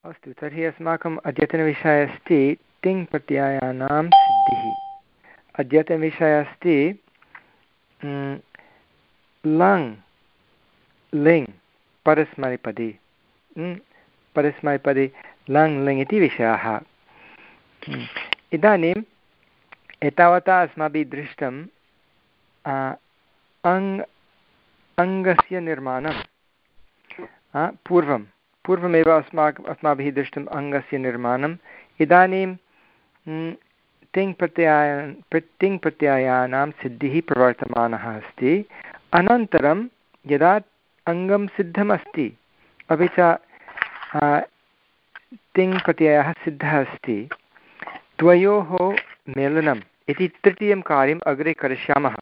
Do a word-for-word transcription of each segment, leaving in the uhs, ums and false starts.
अस्तु, तर्हि अस्माकम् अद्यतनविषयः अस्ति तिङ् प्रत्ययानां सिद्धिः। अद्यतनविषयः अस्ति लङ् लिङ् परस्मैपदी। परस्मैपदी लङ् लिङ् इति विषयः। इदानीम् एतावता अस्माभिः दृष्टम् अङ् अङ्गस्य निर्माणं पूर्वं पूर्वमेव अस्माकम् अस्माभिः दृष्टम् अङ्गस्य निर्माणम्। इदानीं तिङ् प्रत्यय तिङ् प्रत्ययानां सिद्धिः प्रवर्तमानः अस्ति। अनन्तरं यदा अङ्गं सिद्धमस्ति अपि च तिङ् प्रत्ययः सिद्धः अस्ति, द्वयोः मेलनम् इति तृतीयं कार्यम् अग्रे करिष्यामः।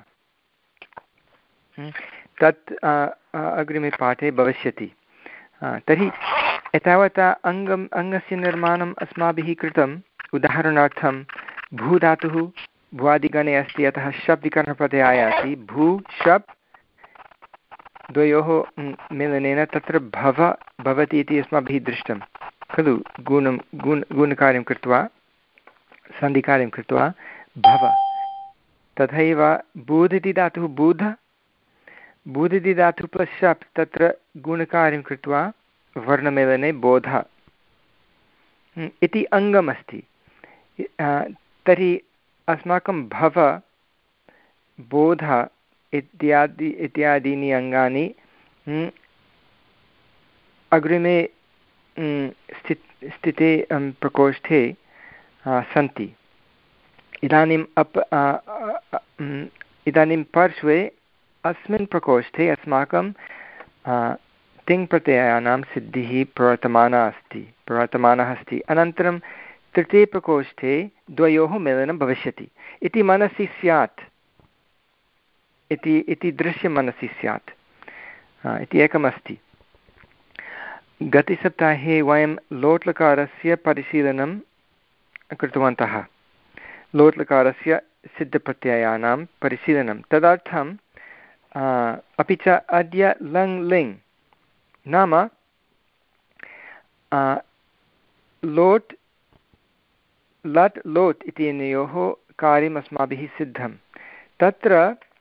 तत् अग्रिमे पाठे भविष्यति। तर्हि एतावता अङ्गम् अङ्गस्य निर्माणम् अस्माभिः कृतम्। उदाहरणार्थं भूधातुः भुवादिगणे अस्ति, अतः शप् विकरणप्रत्ययाय अस्ति। भू शप् द्वयोः मेलनेन तत्र भव भवति इति अस्माभिः दृष्टं खलु। गुणं गुण गुणकार्यं कृत्वा सन्धिकार्यं कृत्वा भव। तथैव बूध् इति धातुः बूध बूध् इति धातुः प्लस् शप् तत्र गुणकार्यं कृत्वा वर्णमेलने बोध इति अङ्गमस्ति। तर्हि अस्माकं भव बोध इत्यादि इत्यादीनि अङ्गानि अग्रिमे स्थित् स्थिते प्रकोष्ठे सन्ति। इदानीम् अप् इदानीं पार्श्वे अस्मिन् प्रकोष्ठे अस्माकं तिङ् प्रत्ययानां सिद्धिः प्रवर्तमाना अस्ति प्रवर्तमानः अस्ति। अनन्तरं तृतीये प्रकोष्ठे द्वयोः मेलनं भविष्यति इति मनसि स्यात् इति इति दृश्यं मनसि स्यात् इति एकमस्ति। गतसप्ताहे वयं लोट्लकारस्य परिशीलनं कृतवन्तः। लोट्लकारस्य सिद्धप्रत्ययानां परिशीलनं तदर्थं अपि च अद्य लङ् लिङ् नाम लोट् लट् लोट् इत्यनयोः कार्यम् अस्माभिः सिद्धं। तत्र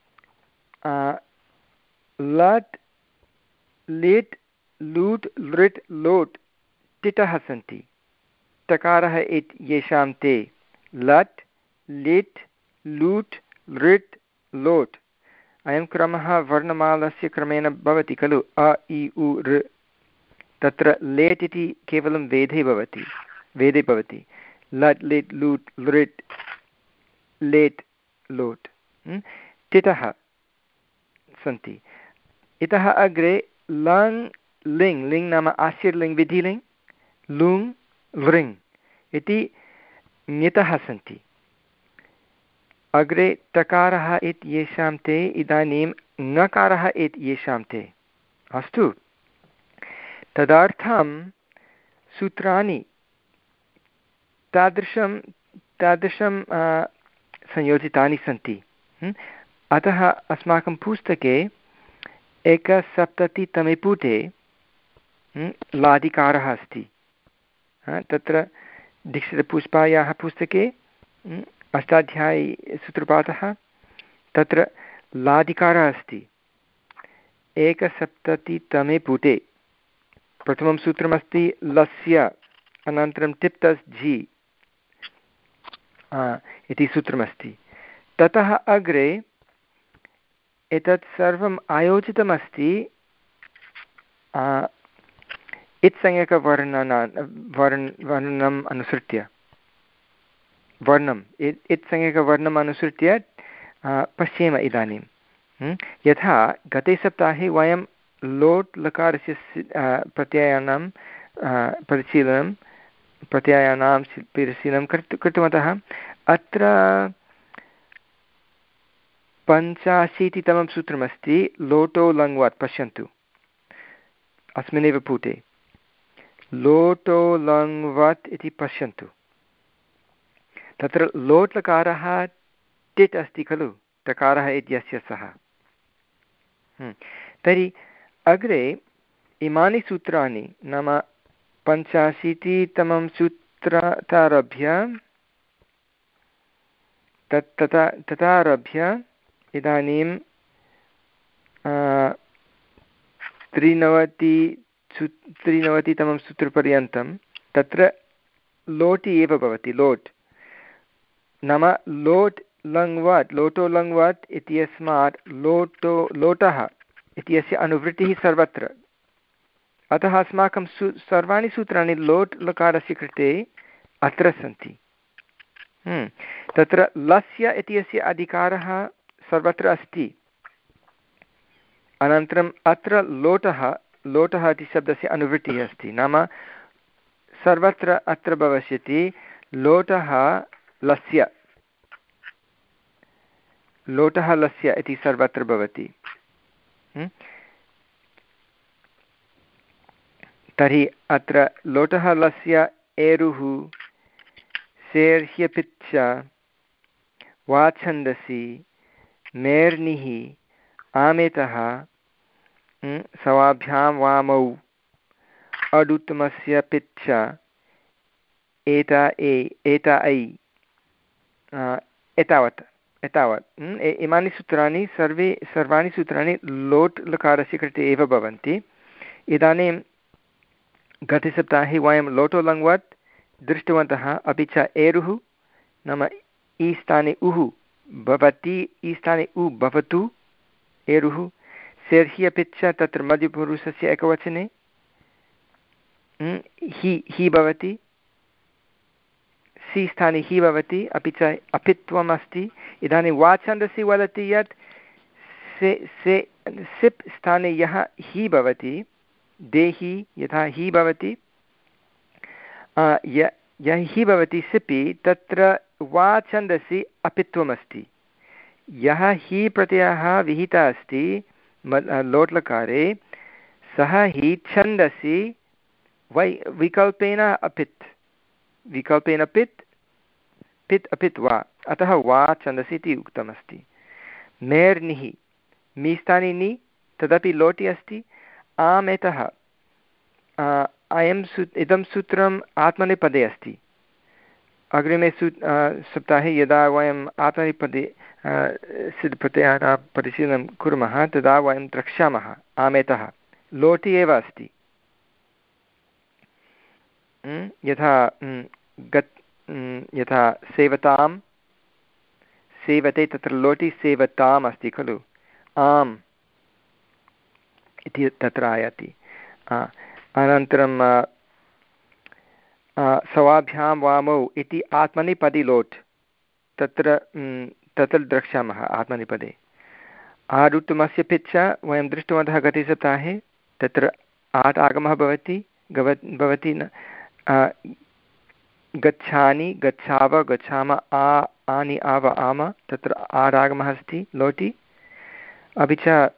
लट् लिट् लूट् लृट् लोट् टिटः सन्ति। टकारः इत् येषां ते लट् लिट् लूट् लृट् लोट्। अयं क्रमः वर्णमालस्य क्रमेण भवति खलु। अ इ उ ऋ। तत्र लेट् इति केवलं वेदे भवति वेदे भवति लट् लिट् लूट् लृट् लेट् लोट्। टिटः सन्ति। इतः अग्रे लङ् लिङ् लिङ् नाम आशीर्लिङ् विधिलिङ् लुङ् लृङ् इति ञितः सन्ति। अग्रे टकारः इत्येषां ते इदानीं ङकारः इत्येषां ते। अस्तु, तदर्थं सूत्राणि तादृशं तादृशं संयोजितानि सन्ति। अतः अस्माकं पुस्तके एकसप्ततितमे पुटे लादिकारः अस्ति। तत्र दीक्षितपुष्पायाः पुस्तके अष्टाध्यायी सूत्रपाठः तत्र लादिकारः अस्ति। एकसप्ततितमे पुटे प्रथमं सूत्रमस्ति लस्य अनन्तरं टिप्तस् झि इति सूत्रमस्ति। ततः अग्रे एतत् सर्वम् आयोजितमस्ति इत्संज्ञकवर्णना वर्ण वर्णनम् अनुसृत्य वर्णम् इत्संज्ञकवर्णम् अनुसृत्य पश्येम इदानीं। यथा गते सप्ताहे वयं लोट् लकारस्य प्रत्ययानां परिशीलनं प्रत्ययानां परिशीलनं कृत् कृतवन्तः। अत्र पञ्चाशीतितमं सूत्रमस्ति लोटो लङ्वत्। पश्यन्तु अस्मिन्नेव पुटे लोटो लङ्वत् इति पश्यन्तु। तत्र लोट् लकारः टिट् अस्ति खलु, टकारः इत्यस्य सः। तर्हि अग्रे इमानि सूत्राणि नाम पञ्चाशीतितमं सूत्रादारभ्य तत् तथा तथारभ्य इदानीं त्रिनवति सू त्रिनवतितमं सूत्रपर्यन्तं तत्र लोटि एव भवति लोट् नाम लोट् लङ्वाट् लोटो लङ्वाट् इत्यस्मात् लोटो लोटः इत्यस्य अनुवृत्तिः सर्वत्र अतः अस्माकं सू सर्वाणि सूत्राणि लोट् लकारस्य कृते अत्र सन्ति तत्र लस्य इत्यस्य अधिकारः सर्वत्र अस्ति अनन्तरम् अत्र लोटः लोटः इति शब्दस्य अनुवृत्तिः अस्ति नाम सर्वत्र अत्र भविष्यति लोटः लस्य लोटः लस्य इति सर्वत्र भवति तर्हि अत्र लोटः लस्य एरुः सेर्ह्यपिच्च वाछन्दसि मेर्निः आमेतः सवाभ्यां वामौ अडुत्तमस्य पिच्च एता ए एता ऐ एतावत् एतावत् इमानि सूत्राणि सर्वे सर्वाणि सूत्राणि लोट् लकारस्य कृते एव भवन्ति इदानीं गतसप्ताहे वयं लोटो लङ्वाट् दृष्टवन्तः अपि च एरुः नाम ई स्थाने उः भवति ई स्थाने उ भवतु एरुः सेर्हि अपि च तत्र मध्यपुरुषस्य एकवचने हि हि भवति सि स्थाने हि भवति अपि च अपित्वम् अस्ति इदानीं वाछन्दसि वदति यत् से से सिप् स्थाने यः हि भवति देहि यथा हि भवति य यः हि भवति सिपि तत्र वाछन्दसि अपित्वमस्ति यः हि प्रत्ययः विहितः अस्ति लोट्लकारे सः हि छन्दसि वै विकल्पेन अपित् विकल्पेन पित् पित् अपित् वा अतः वा छन्दसि इति उक्तमस्ति मेर्निः मी स्थाने नि तदपि लोटि अस्ति आमेतः अयं सू इदं सूत्रम् आत्मनेपदे अस्ति अग्रिमे सू सप्ताहे यदा वयम् आत्मनेपदे सिद्धप्रत्ययानां परिशीलनं कुर्मः तदा वयं द्रक्ष्यामः आमेतः लोटि एव अस्ति यथा गत् यथा सेवतां सेवते तत्र लोटि सेवताम् अस्ति खलु आम् इति तत्र आयाति अनन्तरं सवाभ्यां वामौ इति आत्मनेपदी लोट् तत्र तत्र द्रक्ष्यामः आत्मनेपदे आरुत्तमस्य पिच्च वयं दृष्टवन्तः गते सप्ताहे तत्र आट् आगमः भवति गव भवति न गच्छानि गच्छाव गच्छाम आ आनि आव आम तत्र आरागमः अस्ति लोटि अपि च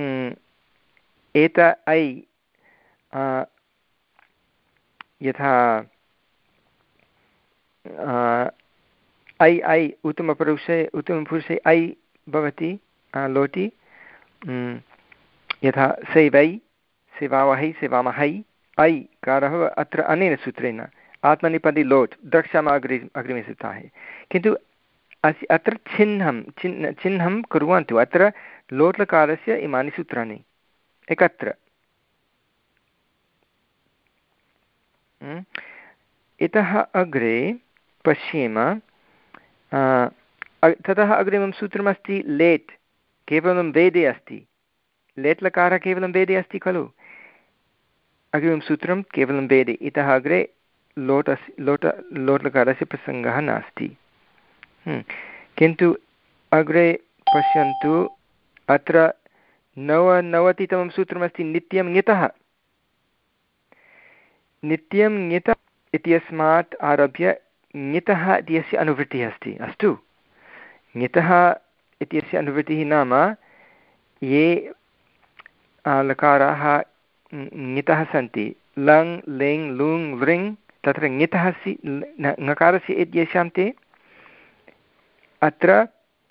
एत ऐ यथा ऐ ऐ उत्तमपुरुषे उत्तमपुरुषे ऐ भवति लोटि यथा सेवै सेवावहै सेवामहै ऐ कारः अत्र अनेन सूत्रेण आत्मनेपदी लोट् द्रक्ष्यामः अग्रि अग्रिमे सप्ताहे किन्तु अस्य अत्र चिह्नं चिह्न चिह्नं कुर्वन्तु अत्र लोट्लकारस्य इमानि सूत्राणि एकत्र इतः अग्रे पश्येम ततः अग्रिमं सूत्रमस्ति लेट् केवलं वेदे अस्ति लेट् लकारः केवलं वेदे अस्ति खलु अग्रिमं सूत्रं केवलं वेदे इतः अग्रे लोटस् लोट लोट्लकारस्य प्रसङ्गः नास्ति किन्तु अग्रे पश्यन्तु अत्र नवनवतितमं सूत्रमस्ति नित्यं ङितः नित्यं ङित इत्यस्मात् आरभ्य ङितः इत्यस्य अनुवृत्तिः अस्ति अस्तु ङितः इत्यस्य अनुवृत्तिः नाम ये लकाराः ङितः सन्ति लङ् लिङ् लुङ् लृङ् तत्र ङितः सि ङकारस्य इत्येषां ते अत्र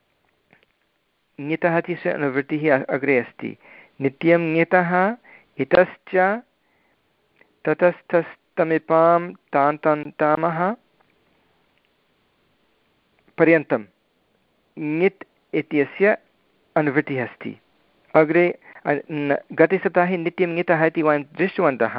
ङितः इत्यस्य अनुवृत्तिः अग्रे अस्ति नित्यं ङितः इतश्च ततस्तस् तमिपां तान्तन्तामः पर्यन्तं ङित् इत्यस्य अनुवृत्तिः अस्ति। अग्रे गतसप्ताहे नित्यं ङितः इति वयं दृष्टवन्तः,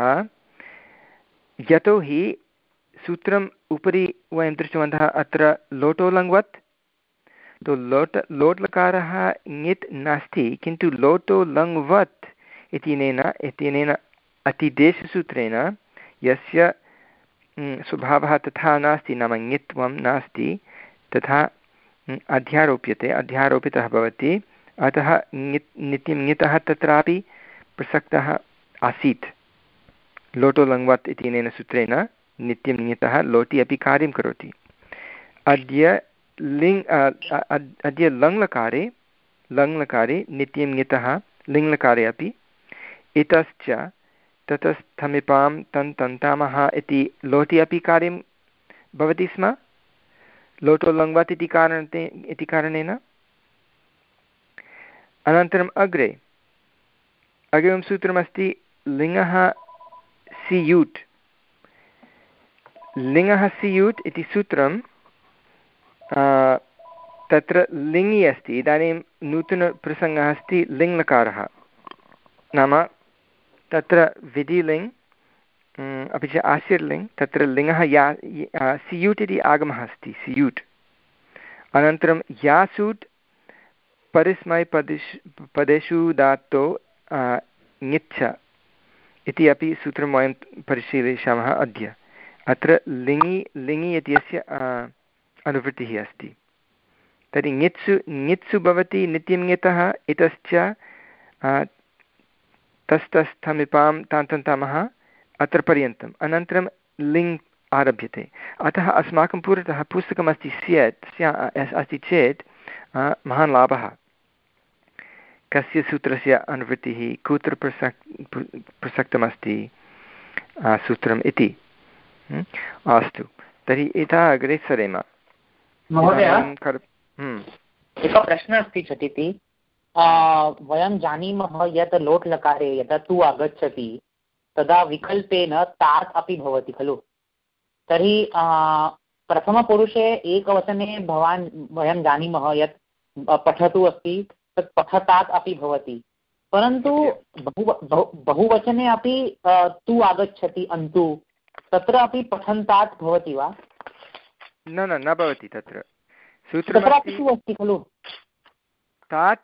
यतोहि सूत्रम् उपरि वयं दृष्टवन्तः अत्र लोटोलङ्वत्, तो लोट लोट्लकारः ङित् नास्ति, किन्तु लोटो लङ्वत् इत्यनेन इत्यनेन अतिदेशसूत्रेण यस्य स्वभावः तथा नास्ति, नाम ङित्वं नास्ति, तथा अध्यारोप्यते, अध्यारोपितः भवति, अतः ङित् नित्यं ङितः तत्रापि प्रसक्तः आसीत् लोटो लङ्वत् इत्यनेन सूत्रेण। नित्यं ङितः लोटि अपि कार्यं करोति। अद्य लिङ् अद्य लङ्लकारे लङ्लकारे नित्यं ङितः लिङ्लकारे अपि इतश्च ततस्थमिपां तन् तन्तामः इति लोटि अपि कार्यं भवति स्म लोटो लङ्वत् इति कारणे इति कारणेन। अनन्तरम् अग्रे अग्रिमं सूत्रमस्ति लिङ्गः सियूट्। लिङ्गः सियूट् इति सूत्रं तत्र लिङि अस्ति। इदानीं नूतनप्रसङ्गः अस्ति लिङ्लकारः, नाम तत्र विधिलिङ् अपि च आशीर्लिङ्, तत्र लिङ्गः या सियूट् इति आगमः अस्ति, सियूट्। अनन्तरं यासूट् परिस्मैपदेषु पदेषु धातो ङिच्छ इति अपि सूत्रं वयं परिशीलयिष्यामः अद्य। अत्र लिङि लिङि इत्यस्य अनुवृत्तिः अस्ति। तर्हि ङित्सु ङित्सु भवति नित्यं ङितः इतश्च तस्तस्थमिपां तान्तन्तामः अत्र पर्यन्तम्। अनन्तरं लिङ् आरभ्यते। अतः अस्माकं पुरतः पुस्तकमस्ति स्यात् स्या अस्ति चेत् महान् लाभः। कस्य सूत्रस्य अनुवृत्तिः, कुत्र प्रसक् प्रसक्तमस्ति सूत्रम् इति। अस्तु, तर्हि इतः अग्रे सरेम। महोदय, एकः प्रश्नः अस्ति झटिति। वयं जानीमः यत् लोट् लकारे यदा तु आगच्छति तदा विकल्पेन तात् अपि भवति खलु। तर्हि प्रथमपुरुषे एकवचने भवान् वयं जानीमः यत् पठतु अस्ति, तत् पठतात् अपि भवति, परन्तु बहु बहुवचने अपि तु आगच्छति अन्तु, तत्र अपि पठन्तात् भवति वा? न न न भवति। तत्र सूत्रमस्ति अस्ति खलु तात्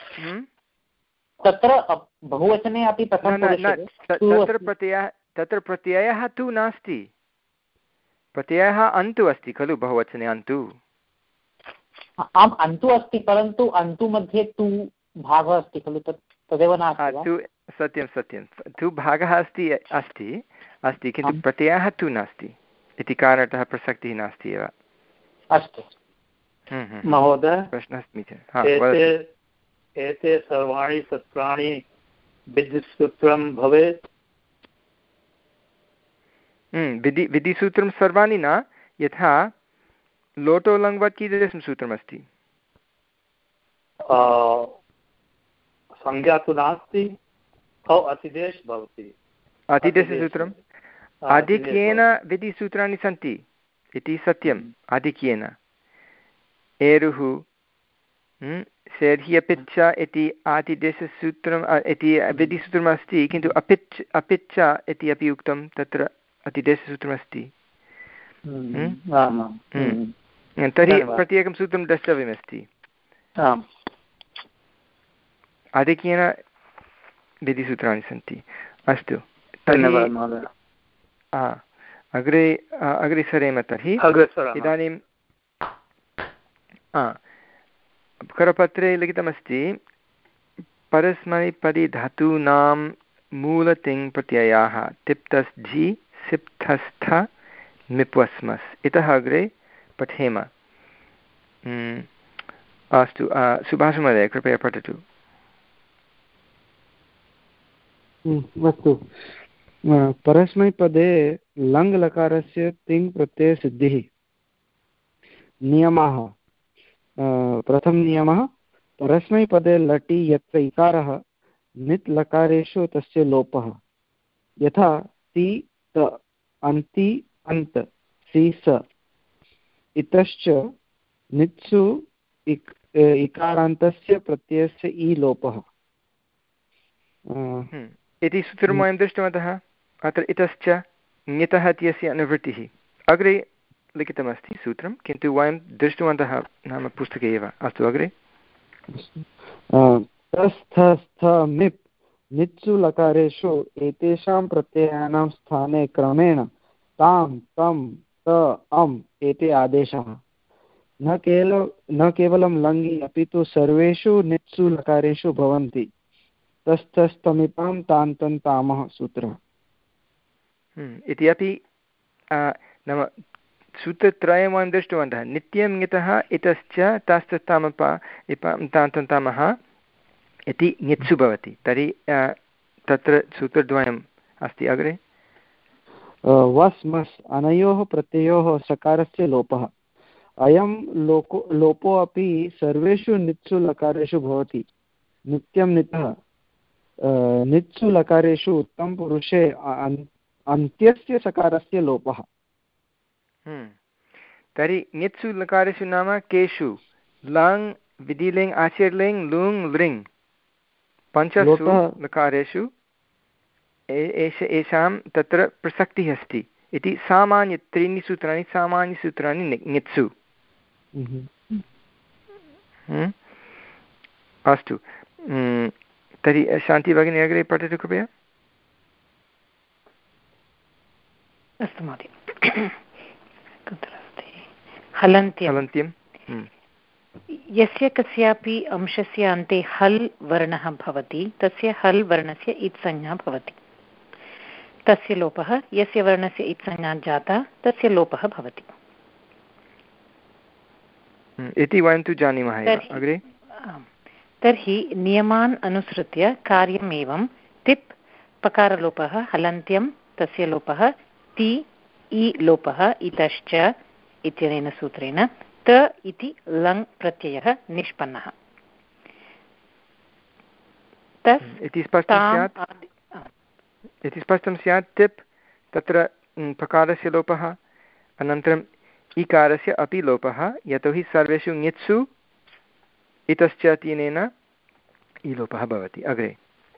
तत्र बहुवचने अपि तत्र प्रत्ययः तत्र प्रत्ययः तु नास्ति, प्रत्ययः अन्तु अस्ति खलु बहुवचने अन्तु। आम्, अन्तु अस्ति, परन्तु अन्तु मध्ये तु भागः अस्ति खलु, तत् तदेव नास्ति। सत्यं सत्यं, तु भागः अस्ति अस्ति अस्ति किन्तु प्रत्ययः तु नास्ति इति कारणतः प्रसक्तिः नास्ति एव। अस्तु महोदय, प्रश्नः एते सर्वाणि सूत्राणि विधिसूत्रं भवेत्? विधि विधिसूत्रं सर्वाणि न, यथा लोटो लङ्वत् कीदृशं सूत्रमस्ति? संज्ञा तु नास्ति, अतिदेश भवति। अतिदेशसूत्रम् आधिक्येन विधिसूत्राणि सन्ति इति सत्यम्। आधिक्येन एरुः सेर्हि अपिच्च इति आतिदेशसूत्रम् इति विधिसूत्रमस्ति, किन्तु अपिच् अपिच्च इति अपि उक्तं, तत्र अतिदेशसूत्रमस्ति। तर्हि प्रत्येकं सूत्रं द्रष्टव्यमस्ति। आधिक्येन विधिसूत्राणि सन्ति। अस्तु, धन्यवादः। अग्रे अग्रे सरेम। तर्हि इदानीं करपत्रे लिखितमस्ति परस्मैपदी धातूनां मूलतिङ् प्रत्ययाः तिप्तस्थि सिप्तस्थ मिप्वस्मस्। इतः अग्रे पठेम। अस्तु, सुभाषमहोदय कृपया पठतु। अस्तु, परस्मैपदे लङ् लकारस्य तिङ् प्रत्ययसिद्धिः। नियमाः। प्रथमनियमः, परस्मैपदे लटि यत्र इकारः नित् लकारेषु तस्य लोपः, यथा ति त अन्ति अन्त सि स इतश्च नित्सु इक् इकारान्तस्य प्रत्ययस्य इ लोपः इति सूत्रं वयं दृष्टवन्तः। अत्र इतश्च ङितः इत्यस्य अनुवृत्तिः अग्रे लिखितमस्ति सूत्रं, किन्तु वयं दृष्टवन्तः नाम पुस्तके एव। अस्तु अग्रे तस्थ स्थ मिप् नित्सु लकारेषु एतेषां प्रत्ययानां स्थाने क्रमेण तां तं त अम् एते आदेशाः न केवलं न केवलं लङि अपि तु सर्वेषु नित्सु लकारेषु भवन्ति। तस्थस्थमिपां तान्तं तामः सूत्रः इति अपि नाम सूत्रत्रयं वयं दृष्टवन्तः। नित्यं ङितः इतश्च तस्थस्थामपा इपां तान्तं तामः इति ङित्सु भवति। तर्हि तत्र सूत्रद्वयम् अस्ति। अग्रे वस् मस् अनयोः प्रत्ययोः सकारस्य लोपः। अयं लोको लोपो अपि सर्वेषु नित्सु लकारेषु भवति। नित्यं नितः नित्सु लकारेषु उत्तमपुरुषे अन्त्यस्य सकारस्य लोपः। तर्हि ङित्सु लकारेषु नाम केषु? लङ् विधिलिङ् आशीर्लिङ् लुङ् लृङ् पञ्चसु लकारेषु एष एषां तत्र प्रसक्तिः अस्ति इति सामान्य त्रीणि सूत्राणि सामान्यसूत्राणि ङित्सु। अस्तु तर्हि शान्ति भगिनी अग्रे पठतु कृपया। अस्तु महोदय। कुत्र अस्ति? हलन्त्यं हलन्त्यं यस्य कस्यापि अंशस्य अन्ते हल् वर्णः भवति तस्य हल् वर्णस्य इत्संज्ञा भवति। तस्य लोपः यस्य वर्णस्य इत्संज्ञा जाता तस्य लोपः भवति इति वयं तु जानीमः एव। अग्रे तर्हि नियमान् अनुसृत्य कार्यम् एवं तिप् पकारलोपः हलन्त्यं तस्य लोपः ति इ लोपः इतश्च इत्यनेन सूत्रेण त इति लङ् प्रत्ययः निष्पन्नः। इति स्पष्टं स्यात् इति स्पष्टं स्यात् तिप् तत्र पकारस्य लोपः अनन्तरम् इकारस्य अपि लोपः, यतोहि सर्वेषु ङित्सु इतश्च इत्यनेन इ लोपः भवति। अग्रे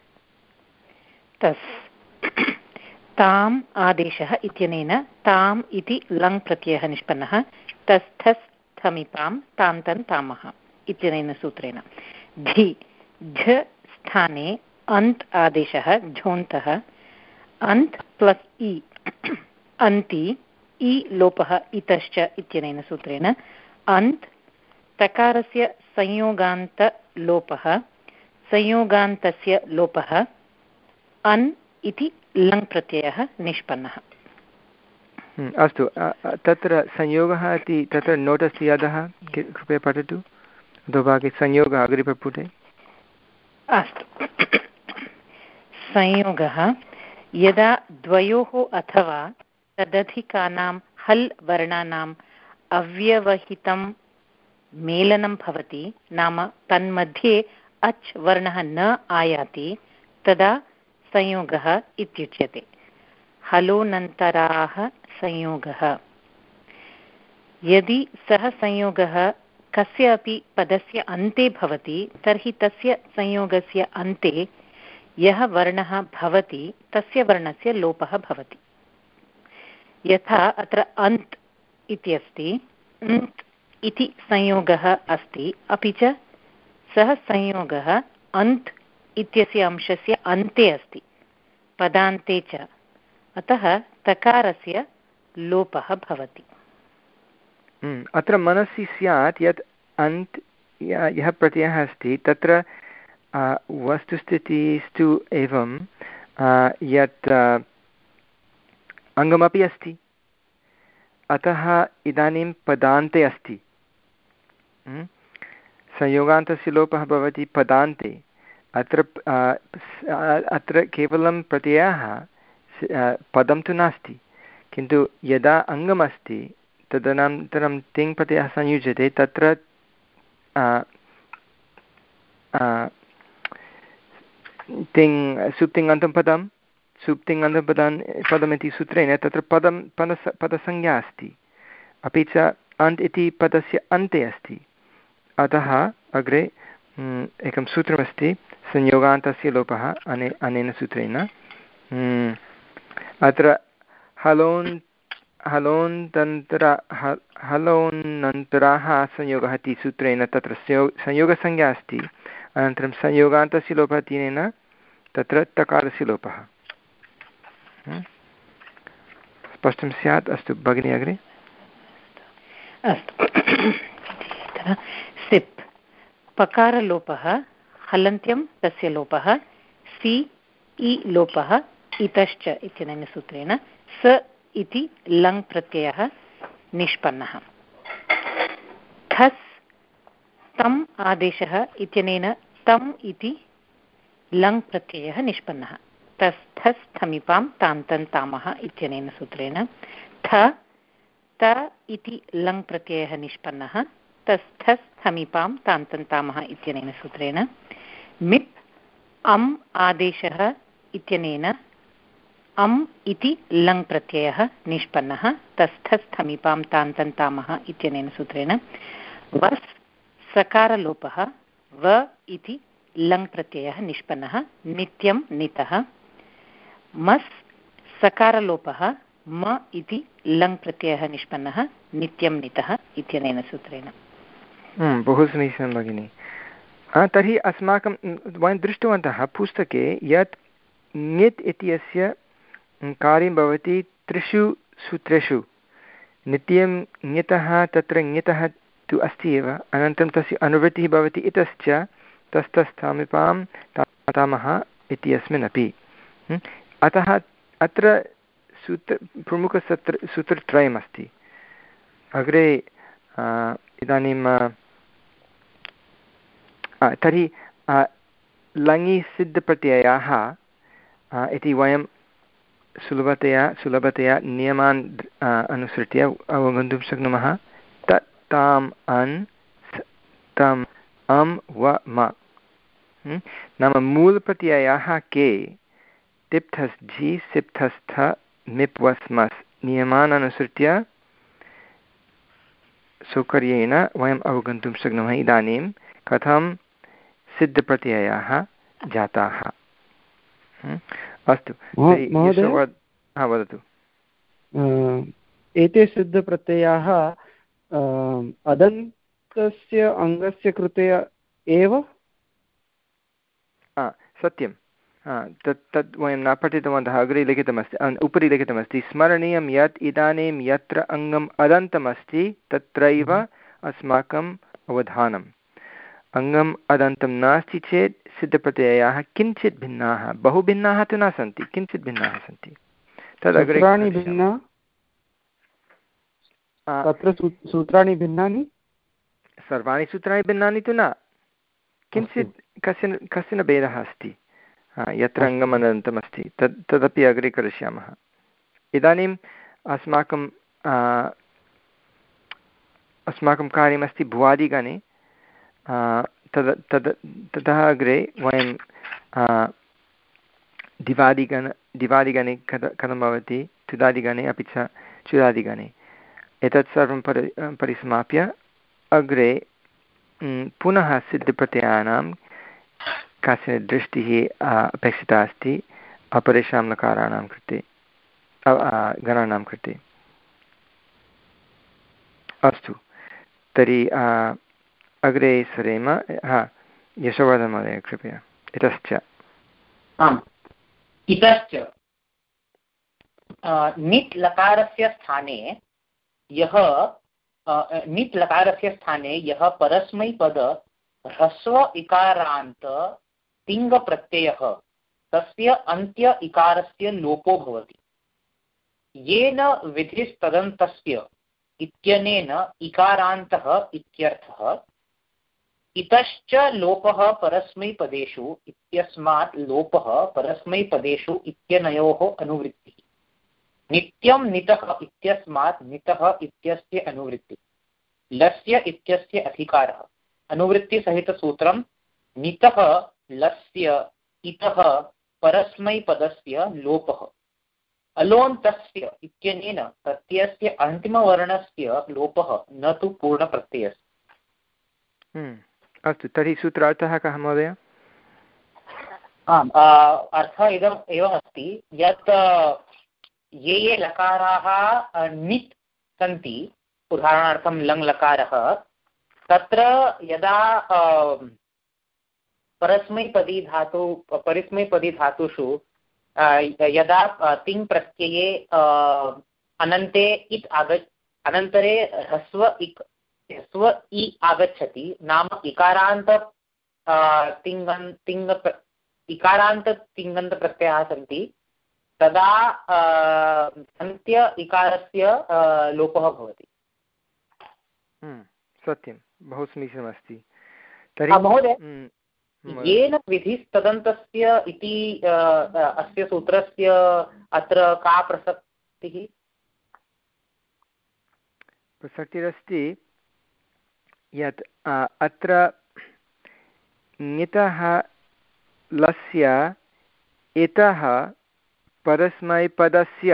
तस् ताम् आदेशः इत्यनेन ताम् इति लङ् प्रत्ययः निष्पन्नः। तस्थस् थमिपां तान्तं तामः इत्यनेन सूत्रेण झि झ स्थाने अन्त् आदेशः झोन्तः अन्त् प्लस् इ अन्ति इ लोपः इतश्च इत्यनेन सूत्रेण अन्त् तकारस्य संयोगान्तलोपः संयोगान्तस्य लोपः अन् इति लङ् प्रत्ययः निष्पन्नः। अस्तु तत्र संयोगः इति तत्र नोट् अस्ति अधः कृपया पठतु अधोभागे संयोगः अग्रिमपुटे। अस्तु संयोगः यदा द्वयोः अथवा तदधिकानां हल् वर्णानाम् अव्यवहितं मेलनं भवति नाम तन्मध्ये अच् वर्णः न आयाति तदा संयोगः इत्युच्यते। हलोनन्तराः संयोगः यदि सः संयोगः कस्य अपि पदस्य अन्ते भवति तर्हि तस्य संयोगस्य अन्ते यः वर्णः भवति तस्य वर्णस्य लोपः भवति। यथा अत्र अन्त् इति अस्ति, न्त् इति संयोगः अस्ति, अपि च सः संयोगः अन्त् इत्यस्य अंशस्य अन्ते अस्ति पदान्ते च, अतः तकारस्य लोपः भवति। अत्र मनसि स्यात् यत् अन्त् यः प्रत्ययः अस्ति तत्र वस्तुस्थितिस्तु एवं यत् अङ्गमपि अस्ति, अतः इदानीं पदान्ते अस्ति। संयोगान्तस्य लोपः भवति पदान्ते। अत्र अत्र केवलं प्रत्ययः पदं तु नास्ति, किन्तु यदा अङ्गमस्ति तदनन्तरं तिङ् प्रत्ययः संयुज्यते तत्र तिङ् सुप्तिङन्तं पदं सुप्तिङन्तपदान् पदमिति सूत्रेण तत्र पदं पदस पदसंज्ञा अस्ति, अपि च अन्त् इति पदस्य अन्ते अस्ति। अतः अग्रे एकं सूत्रमस्ति संयोगान्तस्य लोपः अने अनेन सूत्रेण। अत्र हलोन् हलोन्तन्तर हलोन्नन्तराः संयोगः इति सूत्रेण तत्र संयोगसंज्ञा अस्ति, अनन्तरं संयोगान्तस्य लोपः तेन तत्र तकारस्य लोपः। स्पष्टं स्यात्? अस्तु भगिनी अग्रे। अस्तु। सिप् पकारलोपः, हलन्त्यं तस्य लोपः, सि इ लोपः इतश्च इत्यनेन सूत्रेण स इति लङ् प्रत्ययः निष्पन्नः। थस् तम् आदेशः इत्यनेन तम् इति लङ् प्रत्ययः निष्पन्नः। तस् थस् थमिपां तान्तन् तामः इत्यनेन सूत्रेण थ त इति लङ् प्रत्ययः निष्पन्नः। तस् थस् थमिपां तान्तन् तामः इत्यनेन सूत्रेण मिप् अम् आदेशः इत्यनेन अम् इति लङ् प्रत्ययः निष्पन्नः। तस्थस् थमिपां तान्तन् तामः इत्यनेन सूत्रेण वस् सकारलोपः, व इति लङ् प्रत्ययः निष्पन्नः, नित्यं नितः। मस् सकारलोपः, म इति लङ् प्रत्ययः निष्पन्नः, नित्यं नितः इत्यनेन सूत्रेण। बहु समीचीनं भगिनि। तर्हि अस्माकं वयं दृष्टवन्तः पुस्तके यत् ङित् इत्यस्य कार्यं भवति त्रिषु सूत्रेषु। नित्यं ङितः, तत्र ङितः तु अस्ति एव, अनन्तरं तस्य अनुवृत्तिः भवति इतश्च तस्थस्थामिपां तामः इत्यस्मिन् अपि। अतः अत्र सूत्र प्रमुखसूत्र सूत्रत्रयमस्ति। अग्रे इदानीं तर्हि लङि सिद्धप्रत्ययाः इति वयं सुलभतया सुलभतया नियमान् अनुसृत्य अवगन्तुं शक्नुमः। तत् ताम् अन् तम् अं व म नाम मूलप्रत्ययाः के? तिप्थस् झि सिप्थस्थ मिप् वस् मस् नियमान् अनुसृत्य सौकर्येण वयम् अवगन्तुं शक्नुमः इदानीं कथं सिद्धप्रत्ययाः जाताः। अस्तु वदतु। एते सिद्धप्रत्ययाः अदन्तस्य अङ्गस्य कृते एव? सत्यं, तत् तद् वयं न पठितवन्तः। अग्रे लिखितमस्ति, उपरि लिखितमस्ति स्मरणीयं यत् इदानीं यत्र अङ्गम् अदन्तमस्ति तत्रैव अस्माकम् अवधानम्। अङ्गम् अदन्तं नास्ति चेत् सिद्धप्रत्ययाः किञ्चित् भिन्नाः, बहु भिन्नाः तु न सन्ति, किञ्चित् भिन्नाः सन्ति। तदग्रे भिन्ना तत्र सूत्राणि भिन्नानि, सर्वाणि सूत्राणि भिन्नानि तु न, किञ्चित् कश्चन कश्चन भेदः अस्ति यत्र अङ्गम् अदन्तमस्ति। तद् तदपि अग्रे करिष्यामः। इदानीम् अस्माकं अस्माकं कार्यमस्ति भुवादिगणे। तद् तद् ततः अग्रे वयं दिवादिगण दिवादिगणे कथ कथं भवति, तुदादिगणे अपि च चुदादिगणे, एतत् सर्वं परि परिसमाप्य अग्रे पुनः सिद्धप्रत्ययानां काचन दृष्टिः अपेक्षिता अस्ति अपरेषां नकाराणां कृते, गणानां कृते। अस्तु, तर्हि अग्रे सरेम। हा, यशोवर्धन महोदय कृपया। इतश्च आम्, इतश्च निट् लकारस्य स्थाने यः निट् लकारस्य स्थाने यः परस्मैपद ह्रस्व इकारान्त तिङ्गप्रत्ययः तस्य अन्त्य इकारस्य लोपो भवति। येन विधिस्तदन्तस्य इत्यनेन इकारान्तः इत्यर्थः। इतश्च लोपः परस्मैपदेषु इत्यस्मात् लोपः परस्मैपदेषु इत्यनयोः अनुवृत्तिः। नित्यं नितः इत्यस्मात् नितः इत्यस्य अनुवृत्तिः। लस्य इत्यस्य अधिकारः। अनुवृत्तिसहितसूत्रं नितः लस्य इतः परस्मैपदस्य लोपः अलोन्तस्य इत्यनेन प्रत्ययस्य अन्तिमवर्णस्य लोपः न तु पूर्णप्रत्ययस्य। अस्तु, तर्हि सूत्रार्थः कः महोदय? आम्, अर्थः इदम् एवमस्ति यत् ये ये लकाराः निट् सन्ति, उदाहरणार्थं लङ् लकारः, तत्र यदा परस्मैपदी धातु परस्मैपदी धातुषु यदा तिङ् प्रत्यये अनन्ते इत् आग अनन्तरे ह्रस्व इक् ह्रस्व इ आगच्छति, नाम इकारान्त तिङ्गन् तिङ्ग इकारान्त तिङन्तप्रत्ययाः सन्ति, तदा अन्त्य इकारस्य लोपः भवति। सत्यं, बहु समीचीनमस्ति। तर्हि महोदय, येन विधिस्तदन्तस्य इति अस्य सूत्रस्य अत्र का प्रसक्तिः? प्रसक्तिरस्ति यत् अत्र ङितः लस्य इतः परस्मैपदस्य,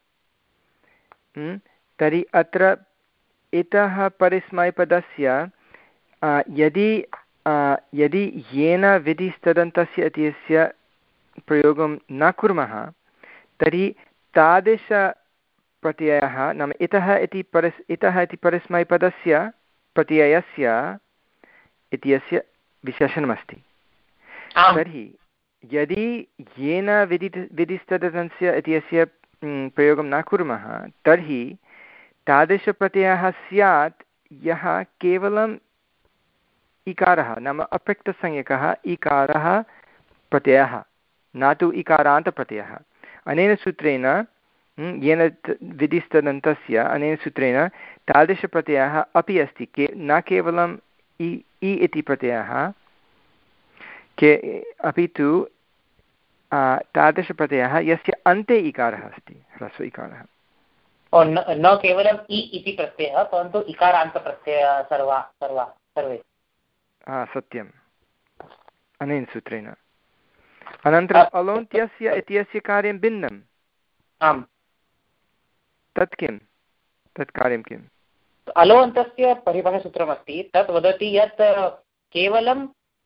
तर्हि अत्र इतः परस्मैपदस्य यदि यदि येन विधिस्तदन्तस्य इत्यस्य प्रयोगं न कुर्मः तर्हि तादृशप्रत्ययः, नाम इतः इति परस् इतः इति परस्मैपदस्य प्रत्ययस्य इत्यस्य विशेषणमस्ति। तर्हि यदि येन विधि विधिस्तदन्तस्य इत्यस्य प्रयोगं न कुर्मः तर्हि तादृशप्रत्ययः स्यात् यः केवलम् इकारः, नाम अप्रक्तसंज्ञकः इकारः प्रत्ययः, न तु इकारान्तप्रत्ययः। अनेन सूत्रेण येन विधिस्तदन्तस्य अनेन सूत्रेण तादृशप्रत्ययः अपि अस्ति, के न केवलम् इ इ इति प्रत्ययः के अपि तु तादृशप्रत्ययः यस्य अन्ते इकारः अस्ति, ह्रस्व इकारः। न केवलम् इ इति प्रत्ययः, परन्तु इकारान्तप्रत्ययः सर्वा सर्वा सर्वे। हा, सत्यम्, अनेन सूत्रेण। अनन्तरम् अलोन्त्यस्य इत्यस्य कार्यं भिन्नम्। आम्, तत् किं तत् कार्यं किम्? अलोन्तस्य परिभाषासूत्रमस्ति, तत् वदति यत् केवलं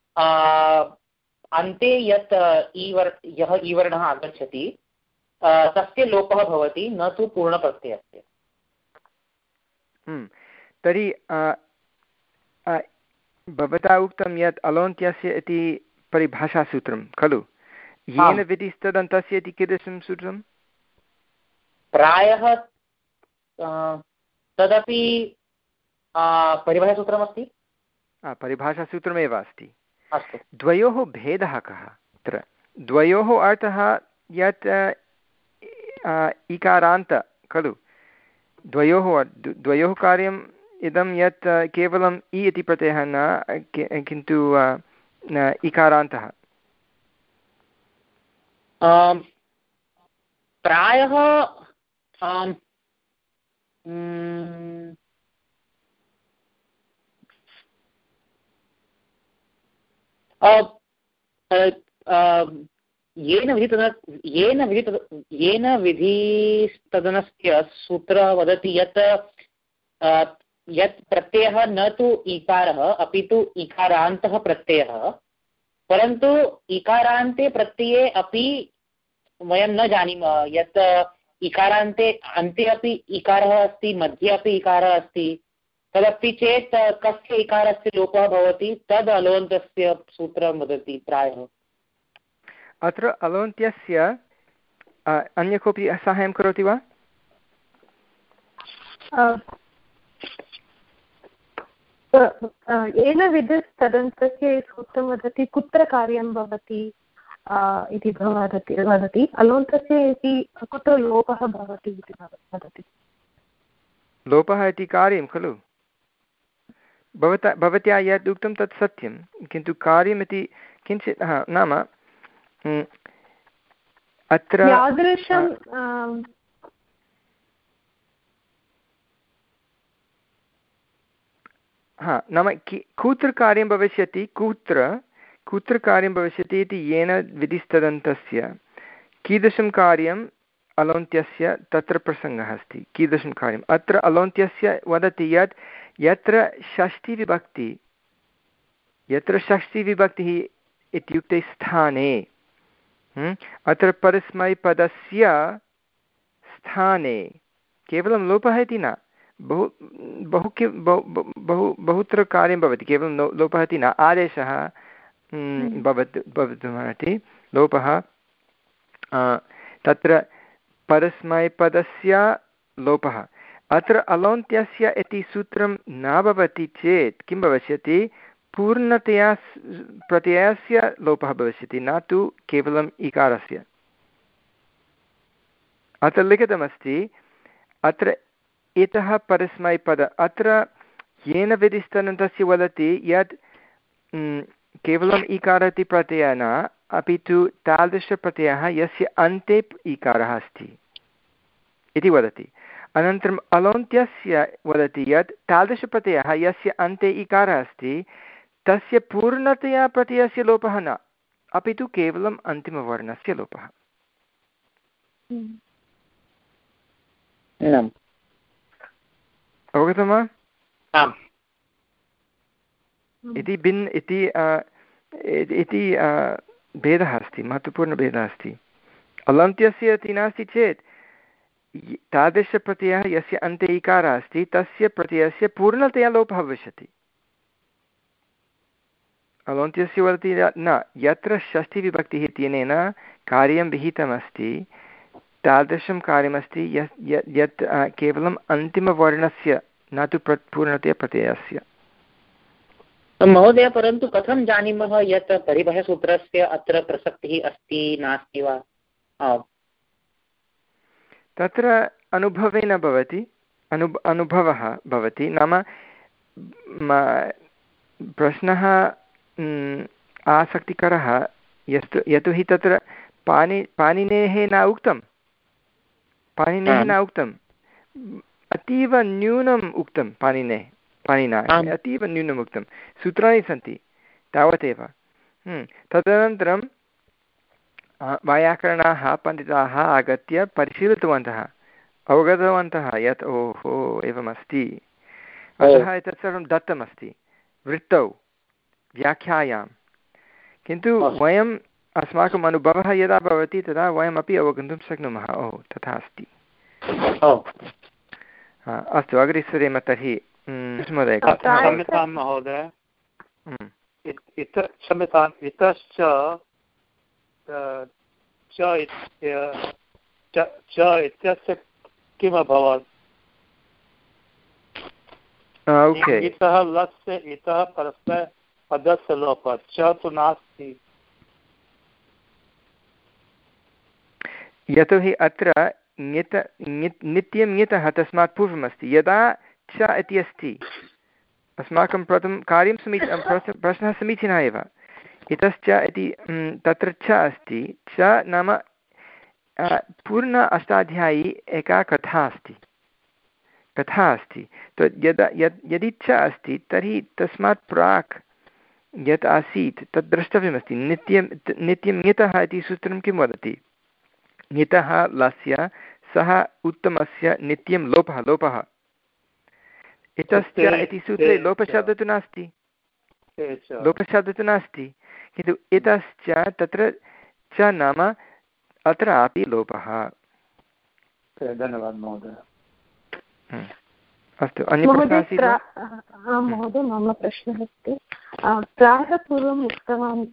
अन्ते यत् ईवर् यः ईवर्णः आगच्छति तस्य लोपः भवति, न तु पूर्णप्रत्ययस्य। तर्हि भवता उक्तं यत् अलोन्त्यस्य इति परिभाषासूत्रं खलु, येन विधिस्तदन्तस्य इति कीदृशं सूत्रं? प्रायः तदपि परिभाषासूत्रमस्ति। परिभाषासूत्रमेव अस्ति। अस्तु, द्वयोः भेदः कः? अत्र द्वयोः अर्थः यत् इकारान्त खलु, द्वयोः द्वयोः कार्यम् इदं यत् केवलम् इ इति प्रत्ययः न, किन्तु इकारान्तः। प्रायः येन विधि येन विधि येन विधिस्तदनस्य सूत्रः वदति यत् यत् प्रत्ययः न तु इकारः अपि तु इकारान्तः प्रत्ययः, परन्तु इकारान्ते प्रत्यये अपि वयं न जानीमः यत् इकारान्ते अन्ते अपि इकारः अस्ति, मध्ये अपि इकारः अस्ति, तदस्ति चेत् कस्य इकारस्य लोपः भवति, तद् अलोन्तस्य सूत्रं वदति प्रायः। अत्र अलोन्त्यस्य अन्य कोऽपि साहाय्यं करोति वा? येन विधिस्तदन्तस्य सूत्रं वदति कुत्र कार्यं भवति इति वदति वदति अलोन्तस्य इति कुत्र लोपः भवति इति वदति। लोपः इति कार्यं खलु, भवता भवत्या यद् उक्तं तत् सत्यं, किन्तु कार्यमिति किञ्चित् हा, नाम अत्र यादृशं हा, नाम कुत्र कार्यं भविष्यति, कुत्र कुत्र कार्यं भविष्यति इति येन विधिस्तदन्तस्य कीदृशं कार्यम् अलोन्त्यस्य तत्र प्रसङ्गः अस्ति। कीदृशं कार्यम् अत्र अलोन्त्यस्य वदति यत् यत्र षष्ठीविभक्ति यत्र षष्ठीविभक्तिः इत्युक्ते स्थाने अत्र परस्मैपदस्य स्थाने केवलं लोपः इति न बहु बहु कि बहु बहुत्र कार्यं भवति केवलं लो लोपः इति न आदेशः भवतु भवितुमर्हति लोपः तत्र परस्मैपदस्य लोपः अत्र अलोन्त्यस्य इति सूत्रं न भवति चेत् किं भविष्यति पूर्णतया प्रत्ययस्य लोपः भविष्यति न तु केवलम् इकारस्य। अत्र लिखितमस्ति अत्र इतः परस्मैपद अत्र येन विधिस्तदन्तस्य वदति यत् केवलम् इकार इति प्रत्ययः न अपि तु तादृशप्रत्ययः यस्य अन्ते इकारः अस्ति इति वदति। अनन्तरम् अलोन्त्यस्य वदति यत् तादृशप्रत्ययः यस्य अन्ते इकारः अस्ति तस्य पूर्णतया प्रत्ययस्य लोपः न अपि तु केवलम् अन्तिमवर्णस्य लोपः। अवगतं वा? इति भिन्न इति इति भेदः अस्ति महत्त्वपूर्णभेदः अस्ति। अलोन्त्यस्य इति नास्ति चेत् तादृशप्रत्ययः यस्य अन्ते इकारः अस्ति तस्य प्रत्ययस्य पूर्णतया लोपः भविष्यति। अलोन्त्यस्य वदति न यत्र षष्ठीविभक्तिः इत्यनेन कार्यं विहितमस्ति तादृशं कार्यमस्ति यत् यत् केवलम् अन्तिमवर्णस्य न तु प्र पूर्णतया प्रत्ययस्य। महोदय परन्तु कथं जानीमः यत् परिभाषासूत्रस्य अत्र प्रसक्तिः अस्ति नास्ति वा? तत्र अनुभवेन भवति अनु अनुभवः भवति नाम प्रश्नः आसक्तिकरः यस्तु यतोहि तत्र पाणि पाणिनेः न उक्तं पाणिनेः न उक्तम् अतीव न्यूनम् उक्तं पाणिनेः पाणिना अतीव न्यूनम् उक्तं सूत्राणि सन्ति तावदेव। तदनन्तरं वैयाकरणाः पण्डिताः आगत्य परिशीलितवन्तः अवगतवन्तः यत् ओहो एवमस्ति अतः एतत् सर्वं दत्तमस्ति वृत्तौ व्याख्यायां। किन्तु वयम् अस्माकम् अनुभवः यदा भवति तदा वयमपि अवगन्तुं शक्नुमः ओ तथा अस्ति। अस्तु अग्रे सरेम तर्हि महोदय महोदय क्षम्यताम् इतश्च इत्यस्य किम् अभवत्? इतः लस्य इतः परस्मै पदस्य लोपः च तु नास्ति। यतोहि अत्र ङित नित्यं ङितः तस्मात् पूर्वमस्ति यदा च इति अस्ति अस्माकं प्रथमं कार्यं समीचीनं प्रश्नः समीचीनः एव। इतश्च इति तत्र च अस्ति च नाम पूर्ण अष्टाध्यायी एका कथा अस्ति कथा अस्ति यदा यदि च अस्ति तर्हि तस्मात् प्राक् यत् आसीत् तद् द्रष्टव्यमस्ति। नित्यं नित्यं ङितः इति सूत्रं किं वदति? ङितः लस्य सः उत्तमस्य नित्यं लोपः लोपः इतश्च इति सूत्रे लोपशब्दः तु नास्ति लोपशब्दः तु नास्ति किन्तु इतश्च तत्र च नाम अत्रापि लोपः। धन्यवादः महोदय। अस्तु अन्य प्रश्नः आसीत् वा? महोदय मम प्रश्नः अस्ति प्रातः पूर्वम् उक्तवान्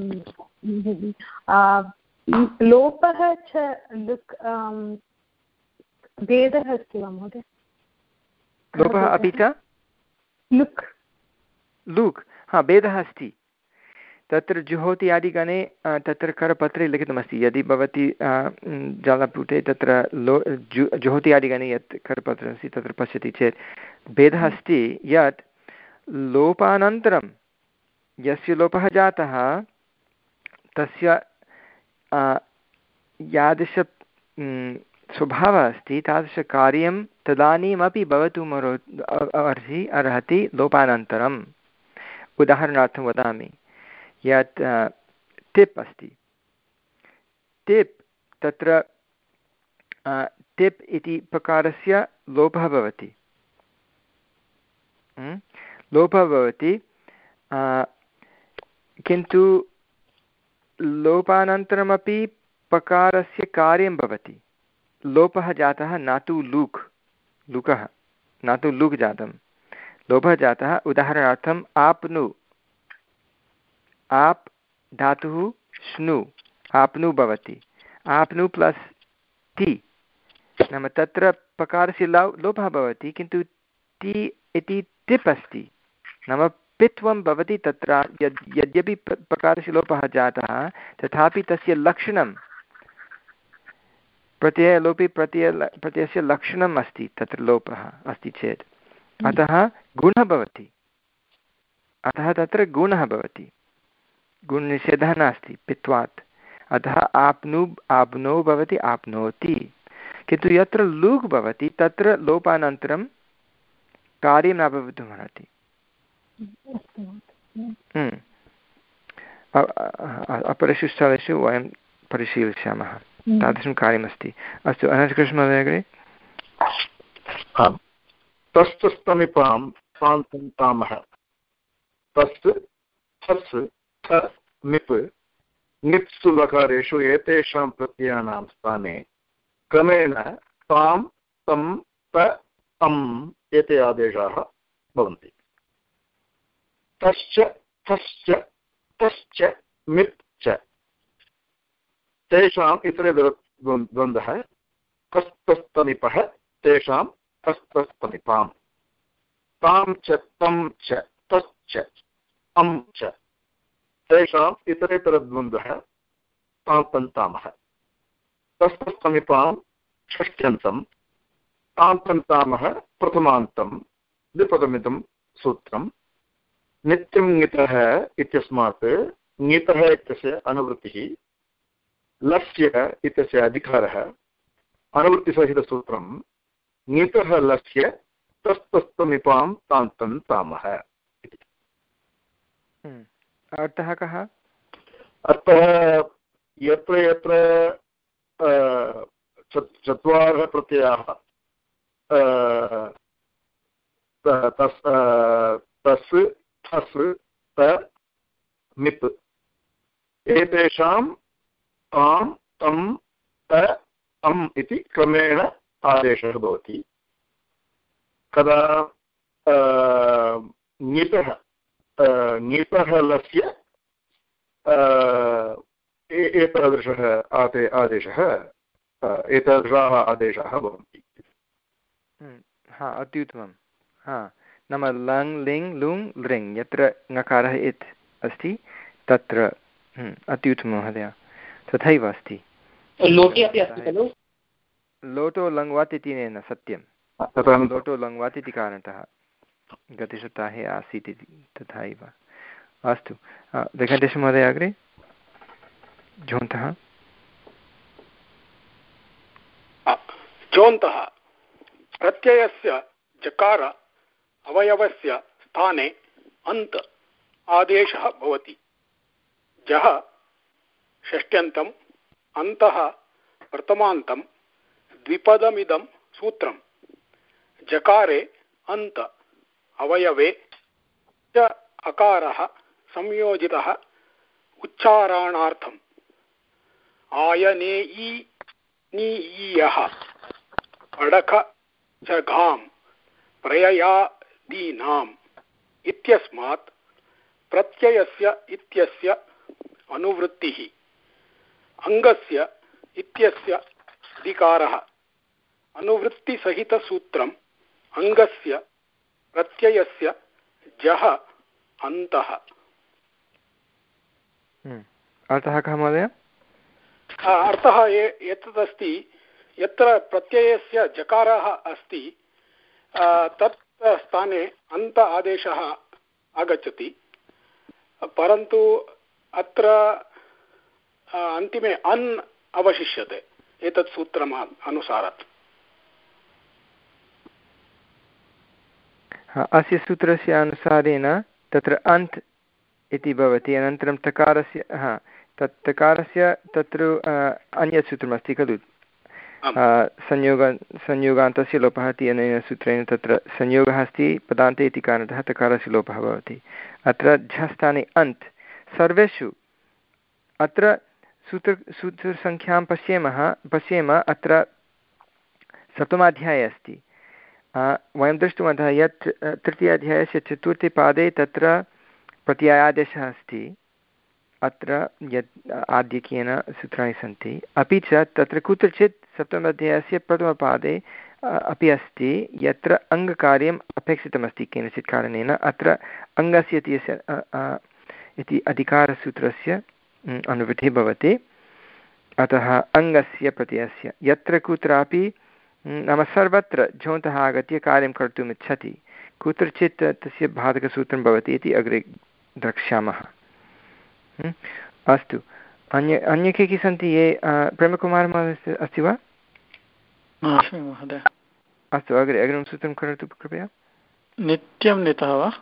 लोपः च लुक् भेदः अस्ति वा महोदय? लोपः अपि च लुक् लुक् हा भेदः अस्ति। तत्र जुहोति आदिगणे तत्र करपत्रे लिखितमस्ति यदि भवती जालपुटे तत्र लो जु जुहोति आदिगणे यत् करपत्रम् अस्ति तत्र पश्यति चेत् भेदः अस्ति यत् लोपानन्तरं यस्य लोपः जातः तस्य यादृश स्वभावः अस्ति तादृशकार्यं तदानीमपि भवितुम् अर्हि अर्हति लोपानन्तरम्। उदाहरणार्थं वदामि यत् टिप् अस्ति टिप् तत्र टिप् इति प्रकारस्य लोपः भवति लोपः भवति किन्तु लोपानन्तरमपि पकारस्य कार्यं भवति लोपः जातः न तु लुक् लुकः न तु लुक् जातं लोपः जातः उदाहरणार्थम् आप्नु आप् धातुः स्नु आप्नु भवति आप्नु प्लस् ति नाम तत्र पकारस्य लो लोपः भवति किन्तु ति इति टिप् अस्ति नाम पित्वं भवति तत्र यद् यद्यपि पकारस्य लोपः जातः तथापि तस्य लक्षणं प्रत्ययलोपे प्रत्यय प्रत्ययस्य लक्षणम् अस्ति तत्र लोपः अस्ति चेत् अतः गुणः भवति अतः तत्र गुणः भवति गुणनिषेधः नास्ति पित्वात् अतः आप्नु आप्नो भवति आप्नोति किन्तु यत्र लुक् भवति तत्र लोपानन्तरं कार्यं न भवितुमर्हति अपरेषु स्थलेषु वयं परिशीलिष्यामः तादृशं कार्यमस्ति अस्तु अनन्तकृष्णमहोदय अग्रे तस्य समीपां प्रान्तं तामः तस्य थस् थ निप् निप्सु लकारेषु एतेषां प्रत्ययानां स्थाने क्रमेण तां तं त अम् एते आदेशाः भवन्ति तश्च थश्च तश्च मिप् च तेषाम् इतरे द्वन्द्वः तस्तस्तनिपः तेषां तस्तस्तनिपां तां च तं च तश्च अं च तेषाम् इतरेतरद्वन्द्वः तां तन्तामः तस्तस्तनिपां षष्ट्यन्तं तां तन्तामः प्रथमान्तं द्विपदमिदं सूत्रं नित्यं ङितः इत्यस्मात् ङितः इत्यस्य अनुवृत्तिः लस्य इत्यस्य अधिकारः अनुवृत्तिसहितसूत्रं ङितः लस्य तस्तस्तनिपां तान्तं तामः इति। अर्थः कः? अर्थः यत्र यत्र चत्वारः प्रत्ययाः तस् तस् थस् त मिप् एतेषां तां तं त अम् इति क्रमेण आदेशः भवति कदा ङितः ङितः लस्य एतादृशः आदे आदेशः एतादृशाः आदेशाः भवन्ति। हा अत्युत्तमं हा नाम लङ् लिङ् लुङ् लृङ् यत्र ङकारः इत् अस्ति तत्र अत्युत्तमं महोदय तथैव अस्ति लोटे अपि अस्ति खलु लोटो लङ्वात् इति न सत्यं लोटो लङ्वात् इति कारणतः गतसप्ताहे आसीत् इति तथा एव अस्तु वेङ्कटेशमहोदय अग्रे झोन्तः झोन्तः प्रत्ययस्य जकार अवयवस्य स्थाने अन्त आदेशः भवति जः षष्ट्यन्तम् अन्तः प्रथमान्तं द्विपदमिदं सूत्रं जकारे अन्त अवयवे च अकारः संयोजितः उच्चारणार्थम् आयनेयी नीयः अडक जघां प्रययादीनाम् इत्यस्मात् प्रत्ययस्य इत्यस्य अनुवृत्तिः अङ्गस्य इत्यस्य अधिकारः अनुवृत्तिसहितसूत्रम् अङ्गस्य प्रत्ययस्य जः अन्तः। अर्थः कः महोदय? अर्थः एतदस्ति यत्र प्रत्ययस्य जकारः अस्ति तत् स्थाने अन्त आदेशः आगच्छति परन्तु अत्र अन्तिमे अन् अवशिष्यते एतत् सूत्रम् अनुसारात्। अस्य सूत्रस्य अनुसारेण तत्र अन्त् इति भवति। अनन्तरं तकारस्य हा तत् तकारस्य तत्र अन्यत् सूत्रमस्ति खलु, संयोग संयोगान्तस्य लोपः इति अनेन सूत्रेण तत्र संयोगः अस्ति पदान्ते इति कारणतः तकारस्य लोपः भवति। अत्र झस्थाने अन्त् सर्वेषु अत्र सूत्र सूत्रसङ्ख्यां पश्येमः पश्येम अत्र सप्तमाध्याये अस्ति। वयं दृष्टवन्तः यत् तृतीयाध्यायस्य चतुर्थे पादे तत्र प्रत्ययादेशः अस्ति, अत्र यत् आधिक्येन सूत्राणि सन्ति। अपि च तत्र कुत्रचित् सप्तमाध्यायस्य प्रथमपादे अपि अस्ति यत्र अङ्गकार्यम् अपेक्षितमस्ति केनचित् कारणेन। अत्र अङ्गस्य इत्यस्य इति अधिकारसूत्रस्य अनुवृत्तिः भवति, अतः अङ्गस्य प्रत्ययस्य यत्र कुत्रापि नाम सर्वत्र झोन्तः आगत्य कार्यं कर्तुम् इच्छति, कुत्रचित् तस्य बाधकसूत्रं भवति इति अग्रे द्रक्ष्यामः। अस्तु, अन्य अन्ये के के सन्ति ये प्रेमकुमारः अस्ति वा? महोदय अस्तु, अग्रे अग्रिमं सूत्रं करोतु कृपया। नित्यं नितः वा?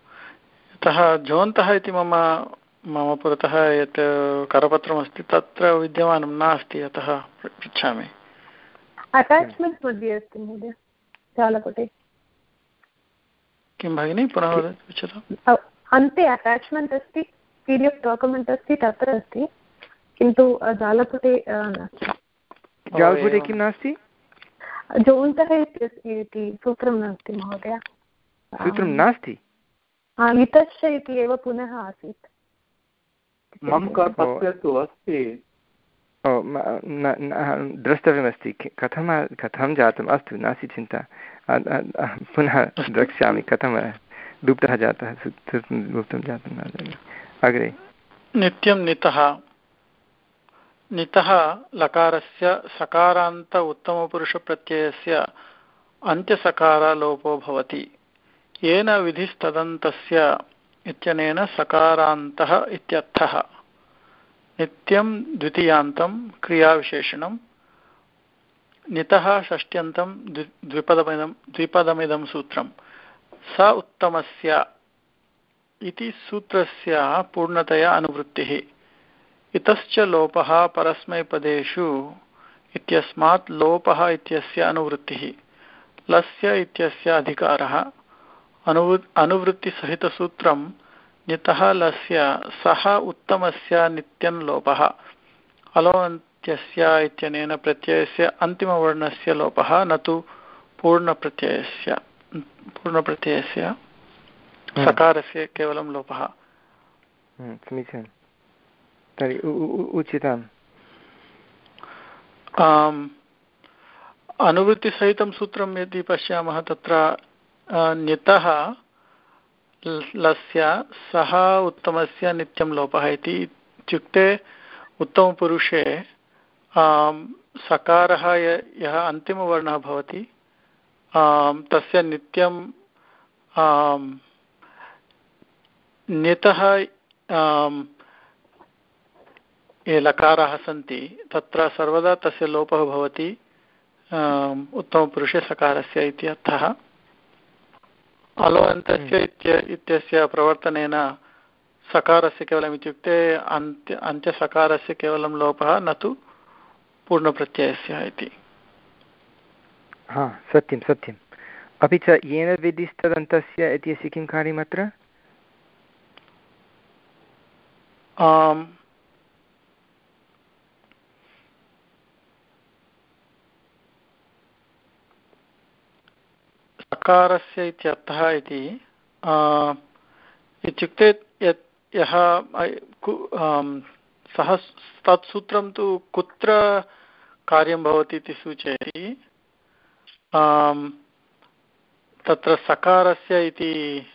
यतः झोन्तः इति मम मम पुरतः यत् करपत्रमस्ति तत्र विद्यमानं नास्ति, अतः पृच्छामि। अटाच्मेण्ट् मध्ये अस्ति महोदय जालपुटे। किं भगिनि पुनः वदतु? अन्ते अटाच्मेण्ट् अस्ति, पी डि एफ् डाक्युमेण्ट् अस्ति, तत्र अस्ति, किन्तु जालपुटे नास्ति। जालपुटे किं नास्ति? जोन्तः इति सूत्रं नास्ति महोदय। सूत्रं नास्ति? लितश्च इति एव पुनः आसीत्। मम करपत्रे तु अस्ति। ओ द्रष्टव्यमस्ति कथं कथं जातम्। अस्तु, नास्ति चिन्ता, पुनः द्रक्ष्यामि कथं लुप्तः जातः लुप्तं जातं न। अग्रे नित्यं नितः। नितः लकारस्य सकारान्त उत्तमपुरुषप्रत्ययस्य अन्त्यसकारलोपो भवति, येन विधिस्तदन्तस्य इत्यनेन सकारान्तः इत्यर्थः। नित्यं द्वितीयान्तं क्रियाविशेषणं, नितः षष्ट्यन्तं द्विपदमिदं द्विपदमिदं सूत्रं। स उत्तमस्य इति सूत्रस्य पूर्णतया अनुवृत्तिः। इतश्च लोपः परस्मैपदेषु इत्यस्मात् लोपः इत्यस्य अनुवृत्तिः। लस्य इत्यस्य अधिकारः। अनुवृ अनुवृत्तिसहितसूत्रं नितः लस्य सः उत्तमस्य नित्यं लोपः। अलोन्त्यस्य इत्यनेन प्रत्ययस्य अन्तिमवर्णस्य लोपः, न तु पूर्णप्रत्ययस्य पूर्णप्रत्ययस्य सकारस्य केवलं लोपः। समीचीनं, तर्हि उचितम्। अनुवृत्तिसहितं सूत्रं यदि पश्यामः तत्र नितः लस्य सः उत्तमस्य नित्यं लोपः इति, इत्युक्ते उत्तमपुरुषे सकारः यः अन्तिमवर्णः भवति तस्य नित्यं नितः ये लकाराः सन्ति तत्र सर्वदा तस्य लोपः भवति उत्तमपुरुषे सकारस्य इति अर्थः। अलोऽन्तस्य इत्यस्य प्रवर्तनेन सकारस्य केवलम् इत्युक्ते अन्त्य अन्त्यसकारस्य केवलं लोपः, न तु पूर्णप्रत्ययस्य इति। हा, सत्यं सत्यम्। अपि च येन विधिस्तदन्तस्य इत्यस्य किं कार्यमत्र? सकारस्य इत्यर्थः इति इत्युक्ते यत् यः सः तत् सूत्रं तु कुत्र कार्यं भवति इति सूचयति। तत्र सकारस्य इति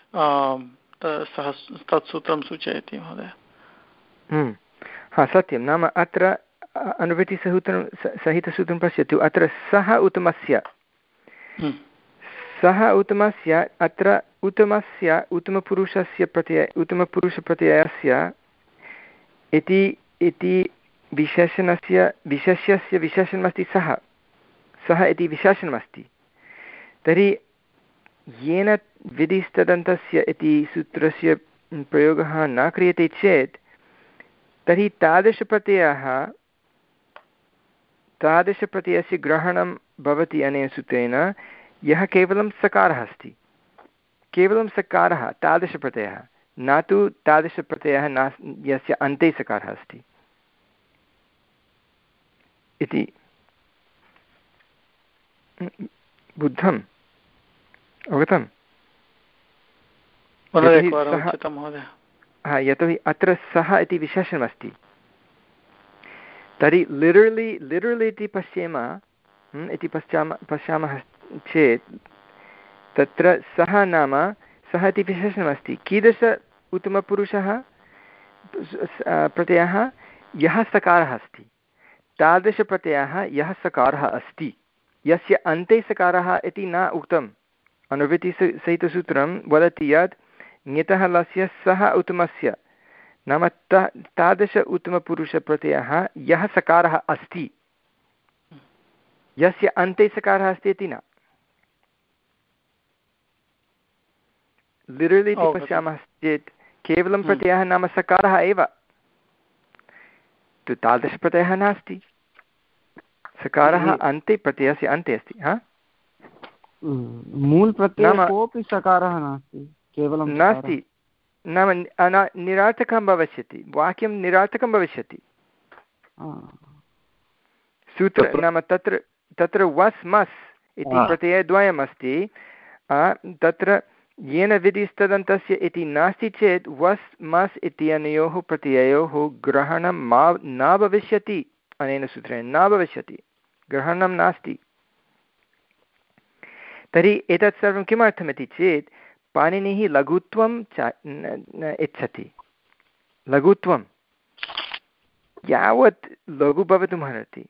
सः तत् सूत्रं सूचयति महोदय। हा, सत्यं। नाम अत्र अनुवृत्तिसूत्रं सहितसूत्रं पश्यतु। अत्र सः उत्तमस्य सः उत्तमस्य अत्र उत्तमस्य उत्तमपुरुषस्य प्रत्यय उत्तमपुरुषप्रत्ययस्य इति इति विशेषणस्य विशेष्यस्य विशेषणमस्ति सः सः इति विशेषणमस्ति। तर्हि येन विधिस्तदन्तस्य इति सूत्रस्य प्रयोगः न क्रियते चेत् तर्हि तादृशप्रत्ययः तादृशप्रत्ययस्य ग्रहणं भवति अनेन सूत्रेण यः केवलं सकारः अस्ति, केवलं सकारः तादृशप्रत्ययः, न तु तादृशप्रत्ययः न यस्य अन्ते सकारः अस्ति इति बुद्धम् अवगतम्? हा, यतोहि अत्र सः इति विशेषणमस्ति। तर्हि लिटरलि लिटरलि इति पश्येम इति पश्यामः पश्यामः चेत् तत्र सः नाम सः इति विशेषणमस्ति। कीदृश उत्तमपुरुषः प्रत्ययः? यः सकारः अस्ति, तादृशप्रत्ययः यः सकारः अस्ति, यस्य अन्ते सकारः इति न उक्तम्। अनुवृत्तिसहितसूत्रं वदति यत् ङितः लस्य सः उत्तमस्य नाम ता तादृश उत्तमपुरुषप्रत्ययः यः सकारः अस्ति, यस्य अन्ते सकारः अस्ति इति न। लिटरलि इति पश्यामः चेत् केवलं प्रत्ययः नाम सकारः एव, तु तादृशप्रत्ययः नास्ति, सकारः अन्ते प्रत्ययस्य अन्ते अस्ति। हा, मूलप्रत्ययः कोऽपि सकारः नास्ति, केवलं नास्ति नाम निरार्थकं भविष्यति, वाक्यं निरार्थकं भविष्यति। सूत्र नाम तत्र तत्र वस् मस् इति प्रत्ययद्वयम् अस्ति, तत्र येन विधिस्तदन्तस्य इति नास्ति चेत् वस् मस् इत्यनयोः प्रत्ययोः ग्रहणं मा न भविष्यति, अनेन सूत्रेण न भविष्यति, ग्रहणं नास्ति। तर्हि एतत् सर्वं किमर्थमिति चेत् पाणिनिः लघुत्वं च इच्छति। लघुत्वं यावत् लघु भवितुमर्हति,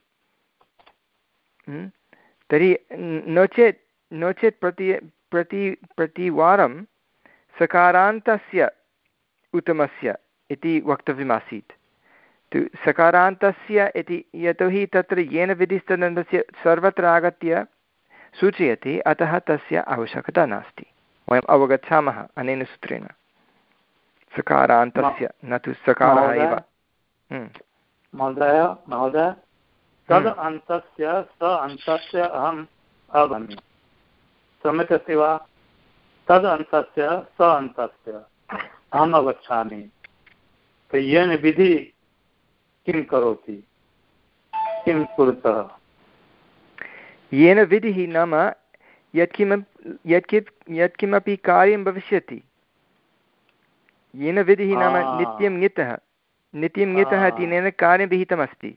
तर्हि नो चेत् नो चेत् प्रति प्रति प्रतिवारं सकारान्तस्य उत्तमस्य इति वक्तव्यमासीत्। तु सकारान्तस्य इति यतोहि तत्र येन विधिस्तदन्तस्य सर्वत्र आगत्य सूचयति, अतः तस्य आवश्यकता नास्ति। वयम् अवगच्छामः अनेन सूत्रेण सकारान्तस्य, न तु सकारः एव। महोदय महोदय तद् अन्तस्य स अन्तस्य अहम् अवगम्य, सम्यक् अस्ति वा? तद् अन्तस्य स अन्तस्य अहम् अवगच्छामि। येन विधि किं करोति, किं कुरुतः? येन विधिः नाम यत्किमपि यत्कित् यत्किमपि कार्यं भविष्यति, येन विधिः नाम नित्यं ङितः, नित्यं ङितः इति येन कार्यं विहितमस्ति।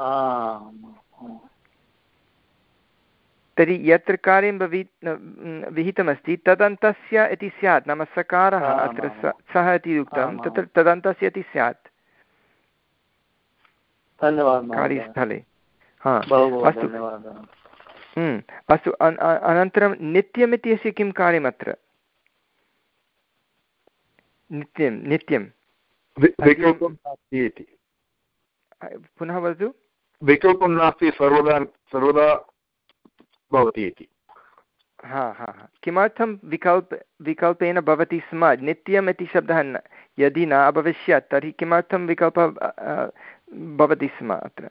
तर्हि यत्र कार्यं भवि विहितमस्ति तदन्तस्य इति स्यात्, नाम सकारः अत्र सः इति उक्तं, तत्र तदन्तस्य इति स्यात् कार्यस्थले। हा, अस्तु अस्तु। अनन्तरं नित्यम् इत्यस्य किं कार्यम् अत्र? नित्यं नित्यं विकल्पं नास्ति इति। पुनः वदतु। विकल्पं नास्ति, सर्वदा सर्वदा भवति इति। हा हा हा किमर्थं विकल्प विकल्पेन भवति स्म? नित्यम् इति शब्दः न यदि न अभविष्यत् तर्हि किमर्थं विकल्पः भवति स्म अत्र?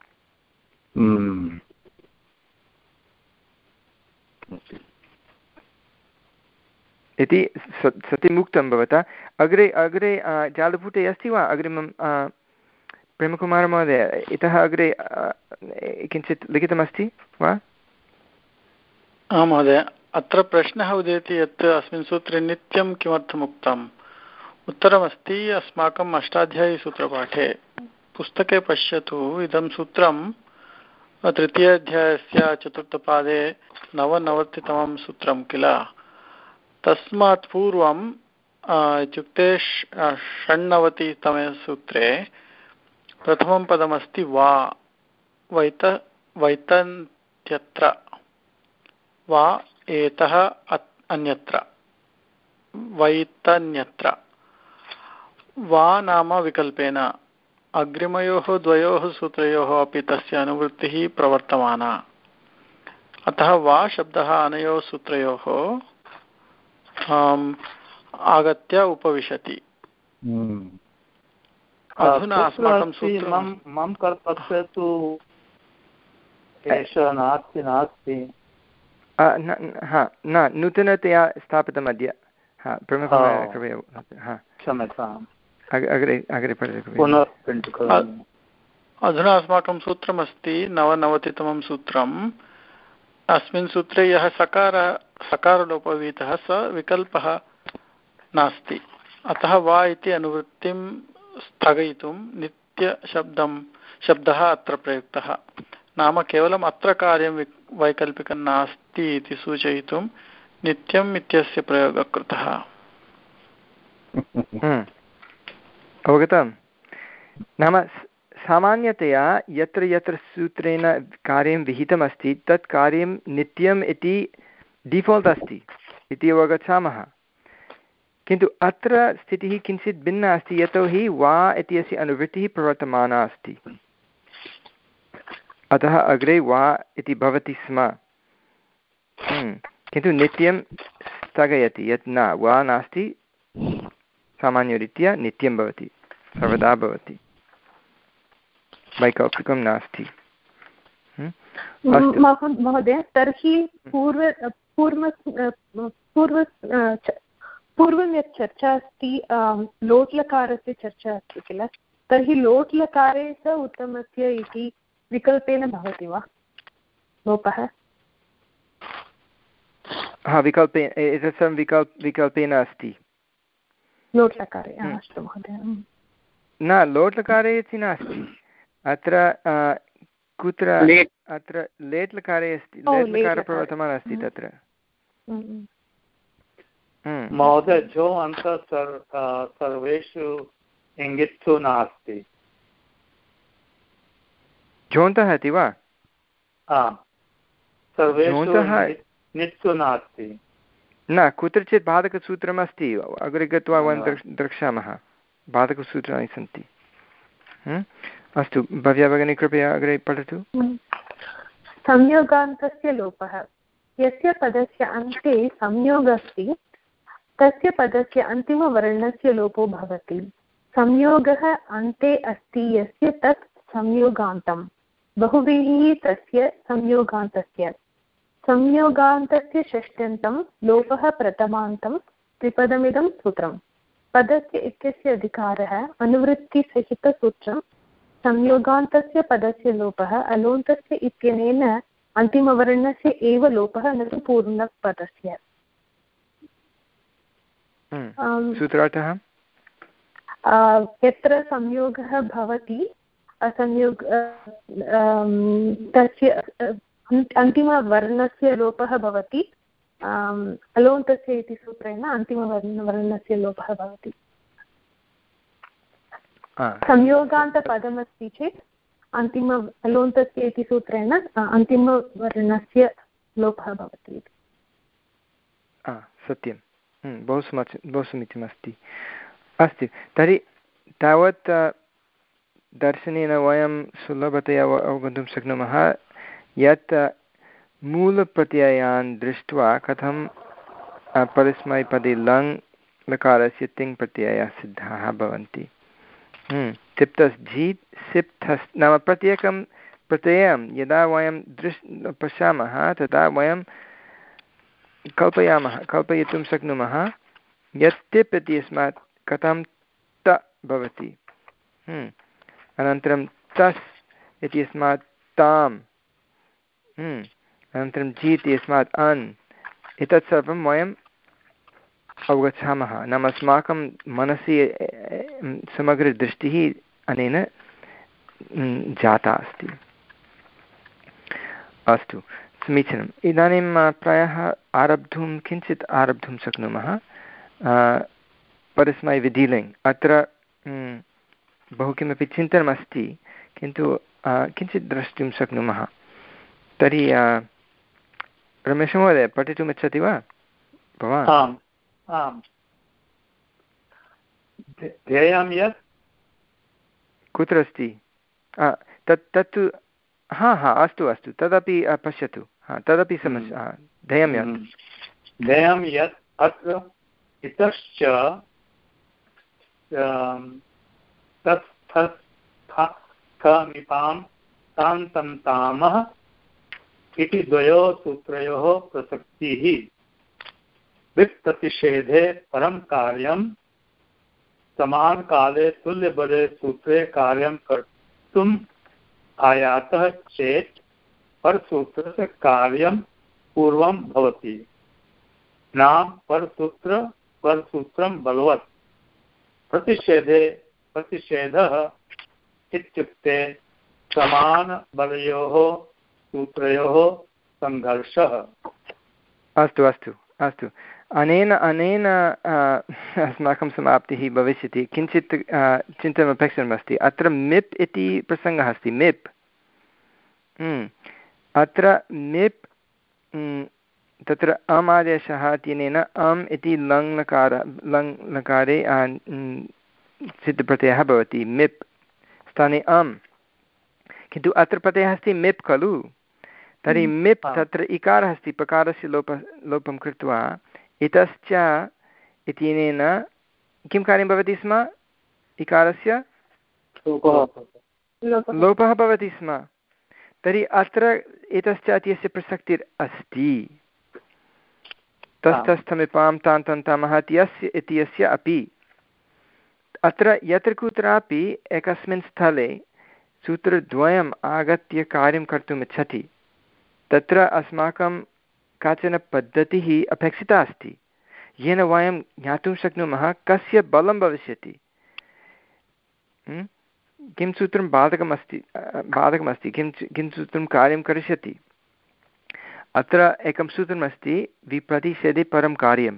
इति सत्यमुक्तं भवता। अग्रे अग्रे जालपुटे अस्ति वा अग्रिमं प्रेमकुमारमहोदय? इतः अग्रे किञ्चित् लिखितमस्ति वा? आं महोदय, अत्र प्रश्नः उदेति यत् अस्मिन् सूत्रे नित्यं किमर्थम् उक्तम्? उत्तरमस्ति अस्माकम् अष्टाध्यायीसूत्रपाठे। पुस्तके पश्यतु, इदं सूत्रं तृतीयाध्यायस्य चतुर्थपादे नवनवतितमं सूत्रं किल। तस्मात् पूर्वम् इत्युक्ते षण्णवतितमे सूत्रे प्रथमं पदमस्ति वा वैत वैतन्त्यत्र वा एतः अन्यत्र वैतन्यत्र। वा नाम विकल्पेन अग्रिमयोः द्वयोः सूत्रयोः अपि तस्य अनुवृत्तिः प्रवर्तमाना, अतः वा शब्दः अनयोः सूत्रयोः आगत्य उपविशति। अधुना अस्माकं सूत्रं मम कर्तव्ये तु एषः नास्ति नास्ति हा न नूतनतया स्थापितम् अद्य हा क्षम्यताम् अग्रे अग्रे पठतु अधुना अस्माकं सूत्रमस्ति नवनवतितमं सूत्रम् अस्मिन् सूत्रे यः सकारः सकारलोपविहितः स विकल्पः नास्ति अतः वा इति अनुवृत्तिं स्थगयितुं नित्यशब्दं शब्दः अत्र प्रयुक्तः नाम केवलम् अत्र कार्यं वैकल्पिकं नास्ति इति सूचयितुं नित्यम् इत्यस्य प्रयोगः कृतः। अवगतं? नाम सामान्यतया यत्र यत्र सूत्रेण कार्यं विहितमस्ति तत् कार्यं नित्यम् इति डिफ़ाल्ट् अस्ति इति अवगच्छामः, किन्तु अत्र स्थितिः किञ्चित् भिन्ना अस्ति यतोहि वा इत्यस्य अनुवृत्तिः प्रवर्तमाना अस्ति, अतः अग्रे वा इति भवति स्म, किन्तु नित्यं स्थगयति यत् न वा नास्ति, सामान्यरीत्या नित्यं भवति, सर्वदा भवति, वैकल्पिकं नास्ति। महोदय तर्हि पूर्व पूर्व पूर्व पूर्वं यत् चर्चा अस्ति लोट्लकारस्य चर्चा अस्ति किल, तर्हि लोट्लकारे स उत्तमस्य इति विकल्पेन भवति वा लोपः? हा विकल्पे एतत् सर्वं विकल्प विकल्पेन अस्ति लोट्लकारे। अस्तु महोदय। न लोट्लकारे इति नास्ति अत्र कुत्र अत्र लेट् लकारे अस्ति, लेट् लकार प्रवर्तमानः अस्ति तत्र महोदय जो अन्त सर्वेषु इङ्गित्सु नास्ति झोन्तः इति वा? नित्सु नास्ति न, कुत्रचित् बाधकसूत्रमस्ति, अग्रे गत्वा वयं द्रक्ष्यामः बाधकसूत्राणि सन्ति। अस्तु भव्या भगिनी कृपया अग्रे पठतु। संयोगान्तस्य लोपः यस्य पदस्य अन्ते संयोगः अस्ति तस्य पदस्य अन्तिमवर्णस्य लोपो भवति। संयोगः अन्ते अस्ति यस्य तत् संयोगान्तं, बहुव्रीहिः तस्य संयोगान्तस्य। संयोगान्तस्य षष्ट्यन्तं लोपः प्रथमान्तं त्रिपदमिदं सूत्रम्। पदस्य इत्यस्य अधिकारः अनुवृत्तिसहितसूत्रं। संयोगान्तस्य पदस्य लोपः अलोन्तस्य इत्यनेन अन्तिमवर्णस्य एव लोपः न तु पूर्णपदस्य। सूत्रार्थः यत्र संयोगः भवति असंयोग तस्य अन्तिमवर्णस्य लोपः भवति, अलोन्तस्य इति सूत्रेण अन्तिमवर्णस्य लोपः भवति। संयोगान्तपदमस्ति चेत् अन्तिम अलोन्तस्य इति सूत्रेण अन्तिमवर्णस्य लोपः भवति। सत्यं, बहु समीचीनं बहु समीचीनमस्ति। अस्तु, तर्हि तावत् दर्शनेन वयं सुलभतया अवगन्तुं शक्नुमः यत् मूलप्रत्ययान् दृष्ट्वा कथं परस्मैपदे लङ् लकारस्य तिङ् प्रत्ययाः सिद्धाः भवन्ति। तिप्तस् झीत् सिप्थस् नाम प्रत्येकं प्रत्ययं यदा वयं दृश् पश्यामः तदा वयं कल्पयामः कल्पयितुं शक्नुमः यत् तिप् इत्यस्मात् कथं त भवति, अनन्तरं तस् इत्यस्मात् ताम्, अनन्तरं जीत् इत्यस्मात् अन्, एतत् सर्वं वयम् अवगच्छामः। नाम अस्माकं मनसि समग्रदृष्टिः अनेन जाता अस्ति। अस्तु समीचीनम्। इदानीं प्रायः आरब्धुं किञ्चित् आरब्धुं शक्नुमः परस्मैविधिलिङ्। अत्र बहु किमपि चिन्तनमस्ति किन्तु किञ्चित् द्रष्टुं शक्नुमः। तर्हि रमेशमहोदय पठितुमिच्छति वा भवान्? आम् आम्। ध्येयं यत् कुत्र अस्ति? तत् तत्तु हा हा अस्तु अस्तु तदपि पश्यतु, हा तदपि समस्या। ध्येयं यत् ध्येयं यत् अत्र इतश्च तस्थस्थमिपां तान्तन्तामः इति द्वयोः सूत्रयोः प्रसक्तिः। विप्रतिषेधे परं कार्यं समानकाले तुल्यबले सूत्रे कार्यं कर्तुम् आयातः चेत् परसूत्रस्य कार्यं पूर्वं भवति। नाम परसूत्र परसूत्रं बलवत्। प्रतिषेधे प्रतिषेधः इत्युक्ते समानबलयोः सूत्रयोः सङ्घर्षः। अस्तु अस्तु अस्तु अनेन अनेन अस्माकं समाप्तिः भविष्यति। किञ्चित् चिन्तनम् अपेक्षितमस्ति। अत्र मिप् इति प्रसङ्गः अस्ति। मिप् अत्र मिप् तत्र अम् आदेशः इत्यनेन अम् इति लङ् लकार लङ् लकारे सिद्धप्रत्ययः भवति। मिप् स्थाने अम्, किन्तु अत्र प्रत्ययः अस्ति मिप् खलु। तर्हि मिप् तत्र इकारः अस्ति, पकारस्य लोप लोपं कृत्वा इतश्च इत्यनेन किं कार्यं भवति स्म? इकारस्य लोपः भवति स्म। तर्हि अत्र एतश्च इत्यस्य प्रसक्तिर् अस्ति। तस्थस्थमिपां तान्तन्तामः इत्यस्य इत्यस्य अपि अत्र यत्र कुत्रापि एकस्मिन् स्थले सूत्रद्वयम् आगत्य कार्यं कर्तुम् इच्छति तत्र अस्माकं काचन पद्धतिः अपेक्षिता अस्ति, येन वयं ज्ञातुं शक्नुमः कस्य बलं भविष्यति, किं सूत्रं बाधकमस्ति बाधकमस्ति किं किं सूत्रं कार्यं करिष्यति। अत्र एकं सूत्रमस्ति विप्रतिषेधे परं कार्यं।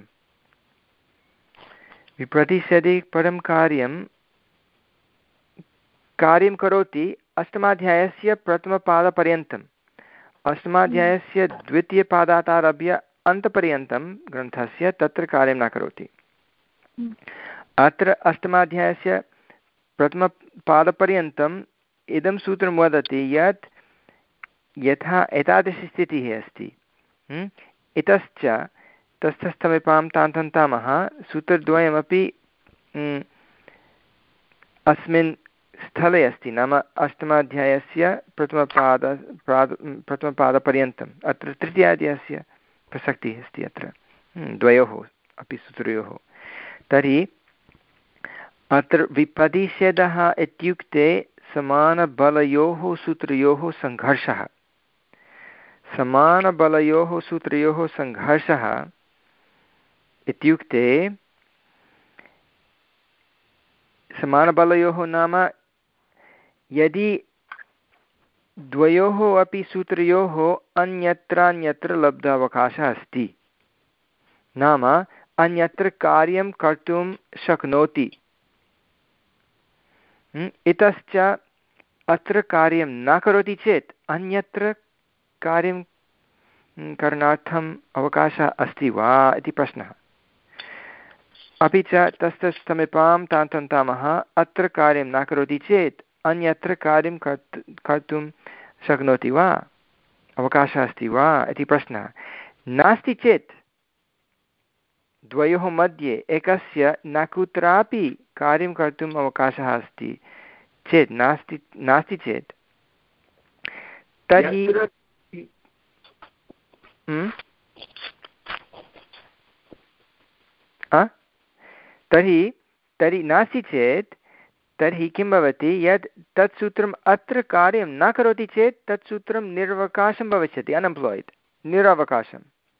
विप्रतिषेधे परं कार्यं कार्यं करोति अष्टमाध्यायस्य प्रथमपादपर्यन्तम्। अष्टमाध्यायस्य द्वितीयपादात् आरभ्य अन्तपर्यन्तं ग्रन्थस्य तत्र कार्यं न करोति। अत्र अष्टमाध्यायस्य प्रथमपादपर्यन्तम् इदं सूत्रं वदति यत् यथा एतादृशी स्थितिः अस्ति, इतश्च तस्थस्थमिपां तान्तन्तामः सूत्रद्वयमपि अस्मिन् स्थले अस्ति, नाम अष्टमाध्यायस्य प्रथमपाद पाद प्रथमपादपर्यन्तम्। अत्र तृतीयाध्यायस्य प्रसक्तिः अस्ति अत्र द्वयोः अपि सूत्रयोः। तर्हि अत्र विप्रतिषेधः इत्युक्ते समानबलयोः सूत्रयोः सङ्घर्षः। समानबलयोः सूत्रयोः सङ्घर्षः इत्युक्ते समानबलयोः नाम यदि द्वयोः अपि सूत्रयोः अन्यत्रान्यत्र लब्धावकाशः अस्ति, नाम अन्यत्र कार्यं कर्तुं शक्नोति, इतश्च अत्र कार्यं न करोति चेत् अन्यत्र कार्यं करणार्थम् अवकाशः अस्ति वा इति प्रश्नः। अपि च तस्थस्थमिपां तान्तन्तामः अत्र कार्यं न करोति चेत् अन्यत्र कार्यं कर्तुं शक्नोति वा, अवकाशः अस्ति वा इति प्रश्नः। नास्ति चेत् द्वयोः मध्ये एकस्य न कुत्रापि कार्यं कर्तुम् अवकाशः अस्ति चेत् नास्ति नास्ति चेत् तर्हि तर्हि तर्हि नास्ति चेत् तर्हि किं भवति यत् तत् सूत्रम् अत्र कार्यं न करोति चेत् तत् सूत्रं निरवकाशं भविष्यति, अनएम्प्लाय्ड्, निरवकाशं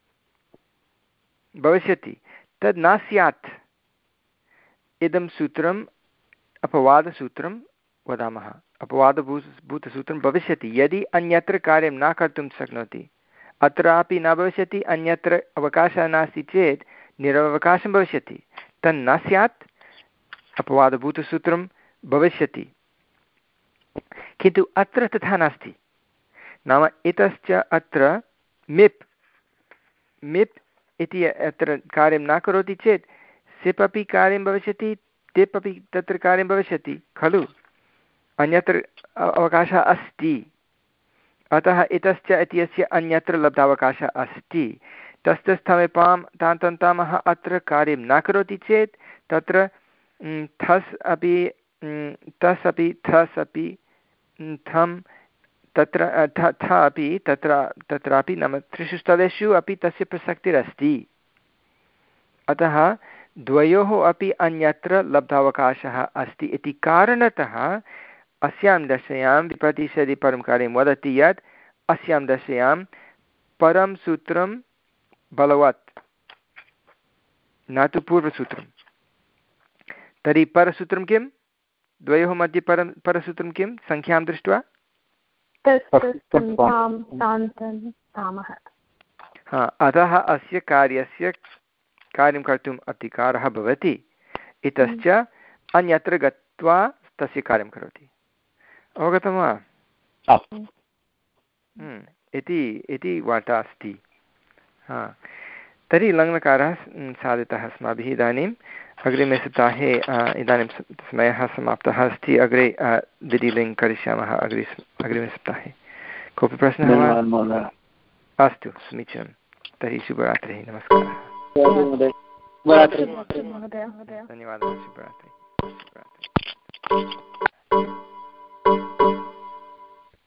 भविष्यति। तद् न स्यात्। इदं सूत्रम् अपवादसूत्रं वदामः, अपवादभू भूतसूत्रं भविष्यति यदि अन्यत्र कार्यं न कर्तुं शक्नोति। अत्रापि न भविष्यति, अन्यत्र अवकाशः नास्ति चेत् निरवकाशं भविष्यति। तन्न स्यात्, अपवादभूतसूत्रं भविष्यति। किन्तु अत्र तथा नास्ति। नाम इतश्च अत्र मिप् मिप् इति अत्र कार्यं न करोति चेत् सिप् अपि कार्यं भविष्यति, टिप् अपि तत्र कार्यं भविष्यति खलु, अन्यत्र अवकाशः अस्ति। अतः इतश्च इत्यस्य अन्यत्र लब्धावकाशः अस्ति। तस्थस्थमिपां तान्तन्तामः अत्र कार्यं न करोति चेत् तत्र थस् अपि तस् अपि थस् अपि थम् तत्र थ थ अपि तत्र तत्रापि नाम त्रिषु स्थलेषु अपि तस्य प्रसक्तिरस्ति। अतः द्वयोः अपि अन्यत्र लब्धावकाशः अस्ति इति कारणतः अस्यां दशायां विप्रतिषेधि परं कार्यं वदति यत् अस्यां दशायां परं सूत्रं बलवत् न तु पूर्वसूत्रं। तर्हि परसूत्रं किं? द्वयोः मध्ये परं परसूत्रं किं सङ्ख्यां दृष्ट्वा? हा, अतः अस्य कार्यस्य कार्यं कर्तुम् अधिकारः भवति, इतश्च अन्यत्र गत्वा तस्य कार्यं करोति। अवगतं वा? इति इति वार्ता अस्ति। हा, तर्हि लङ्लकारः साधितः अस्माभिः। इदानीम् अग्रिमे सप्ताहे इदानीं समयः समाप्तः अस्ति। अग्रे द्वितीयलिङ्ग् करिष्यामः अग्रे अग्रिमे सप्ताहे। कोऽपि प्रश्नः वा? अस्तु, समीचीनं। तर्हि शुभरात्रिः। नमस्कारः। धन्यवादः। शुभरात्रिः।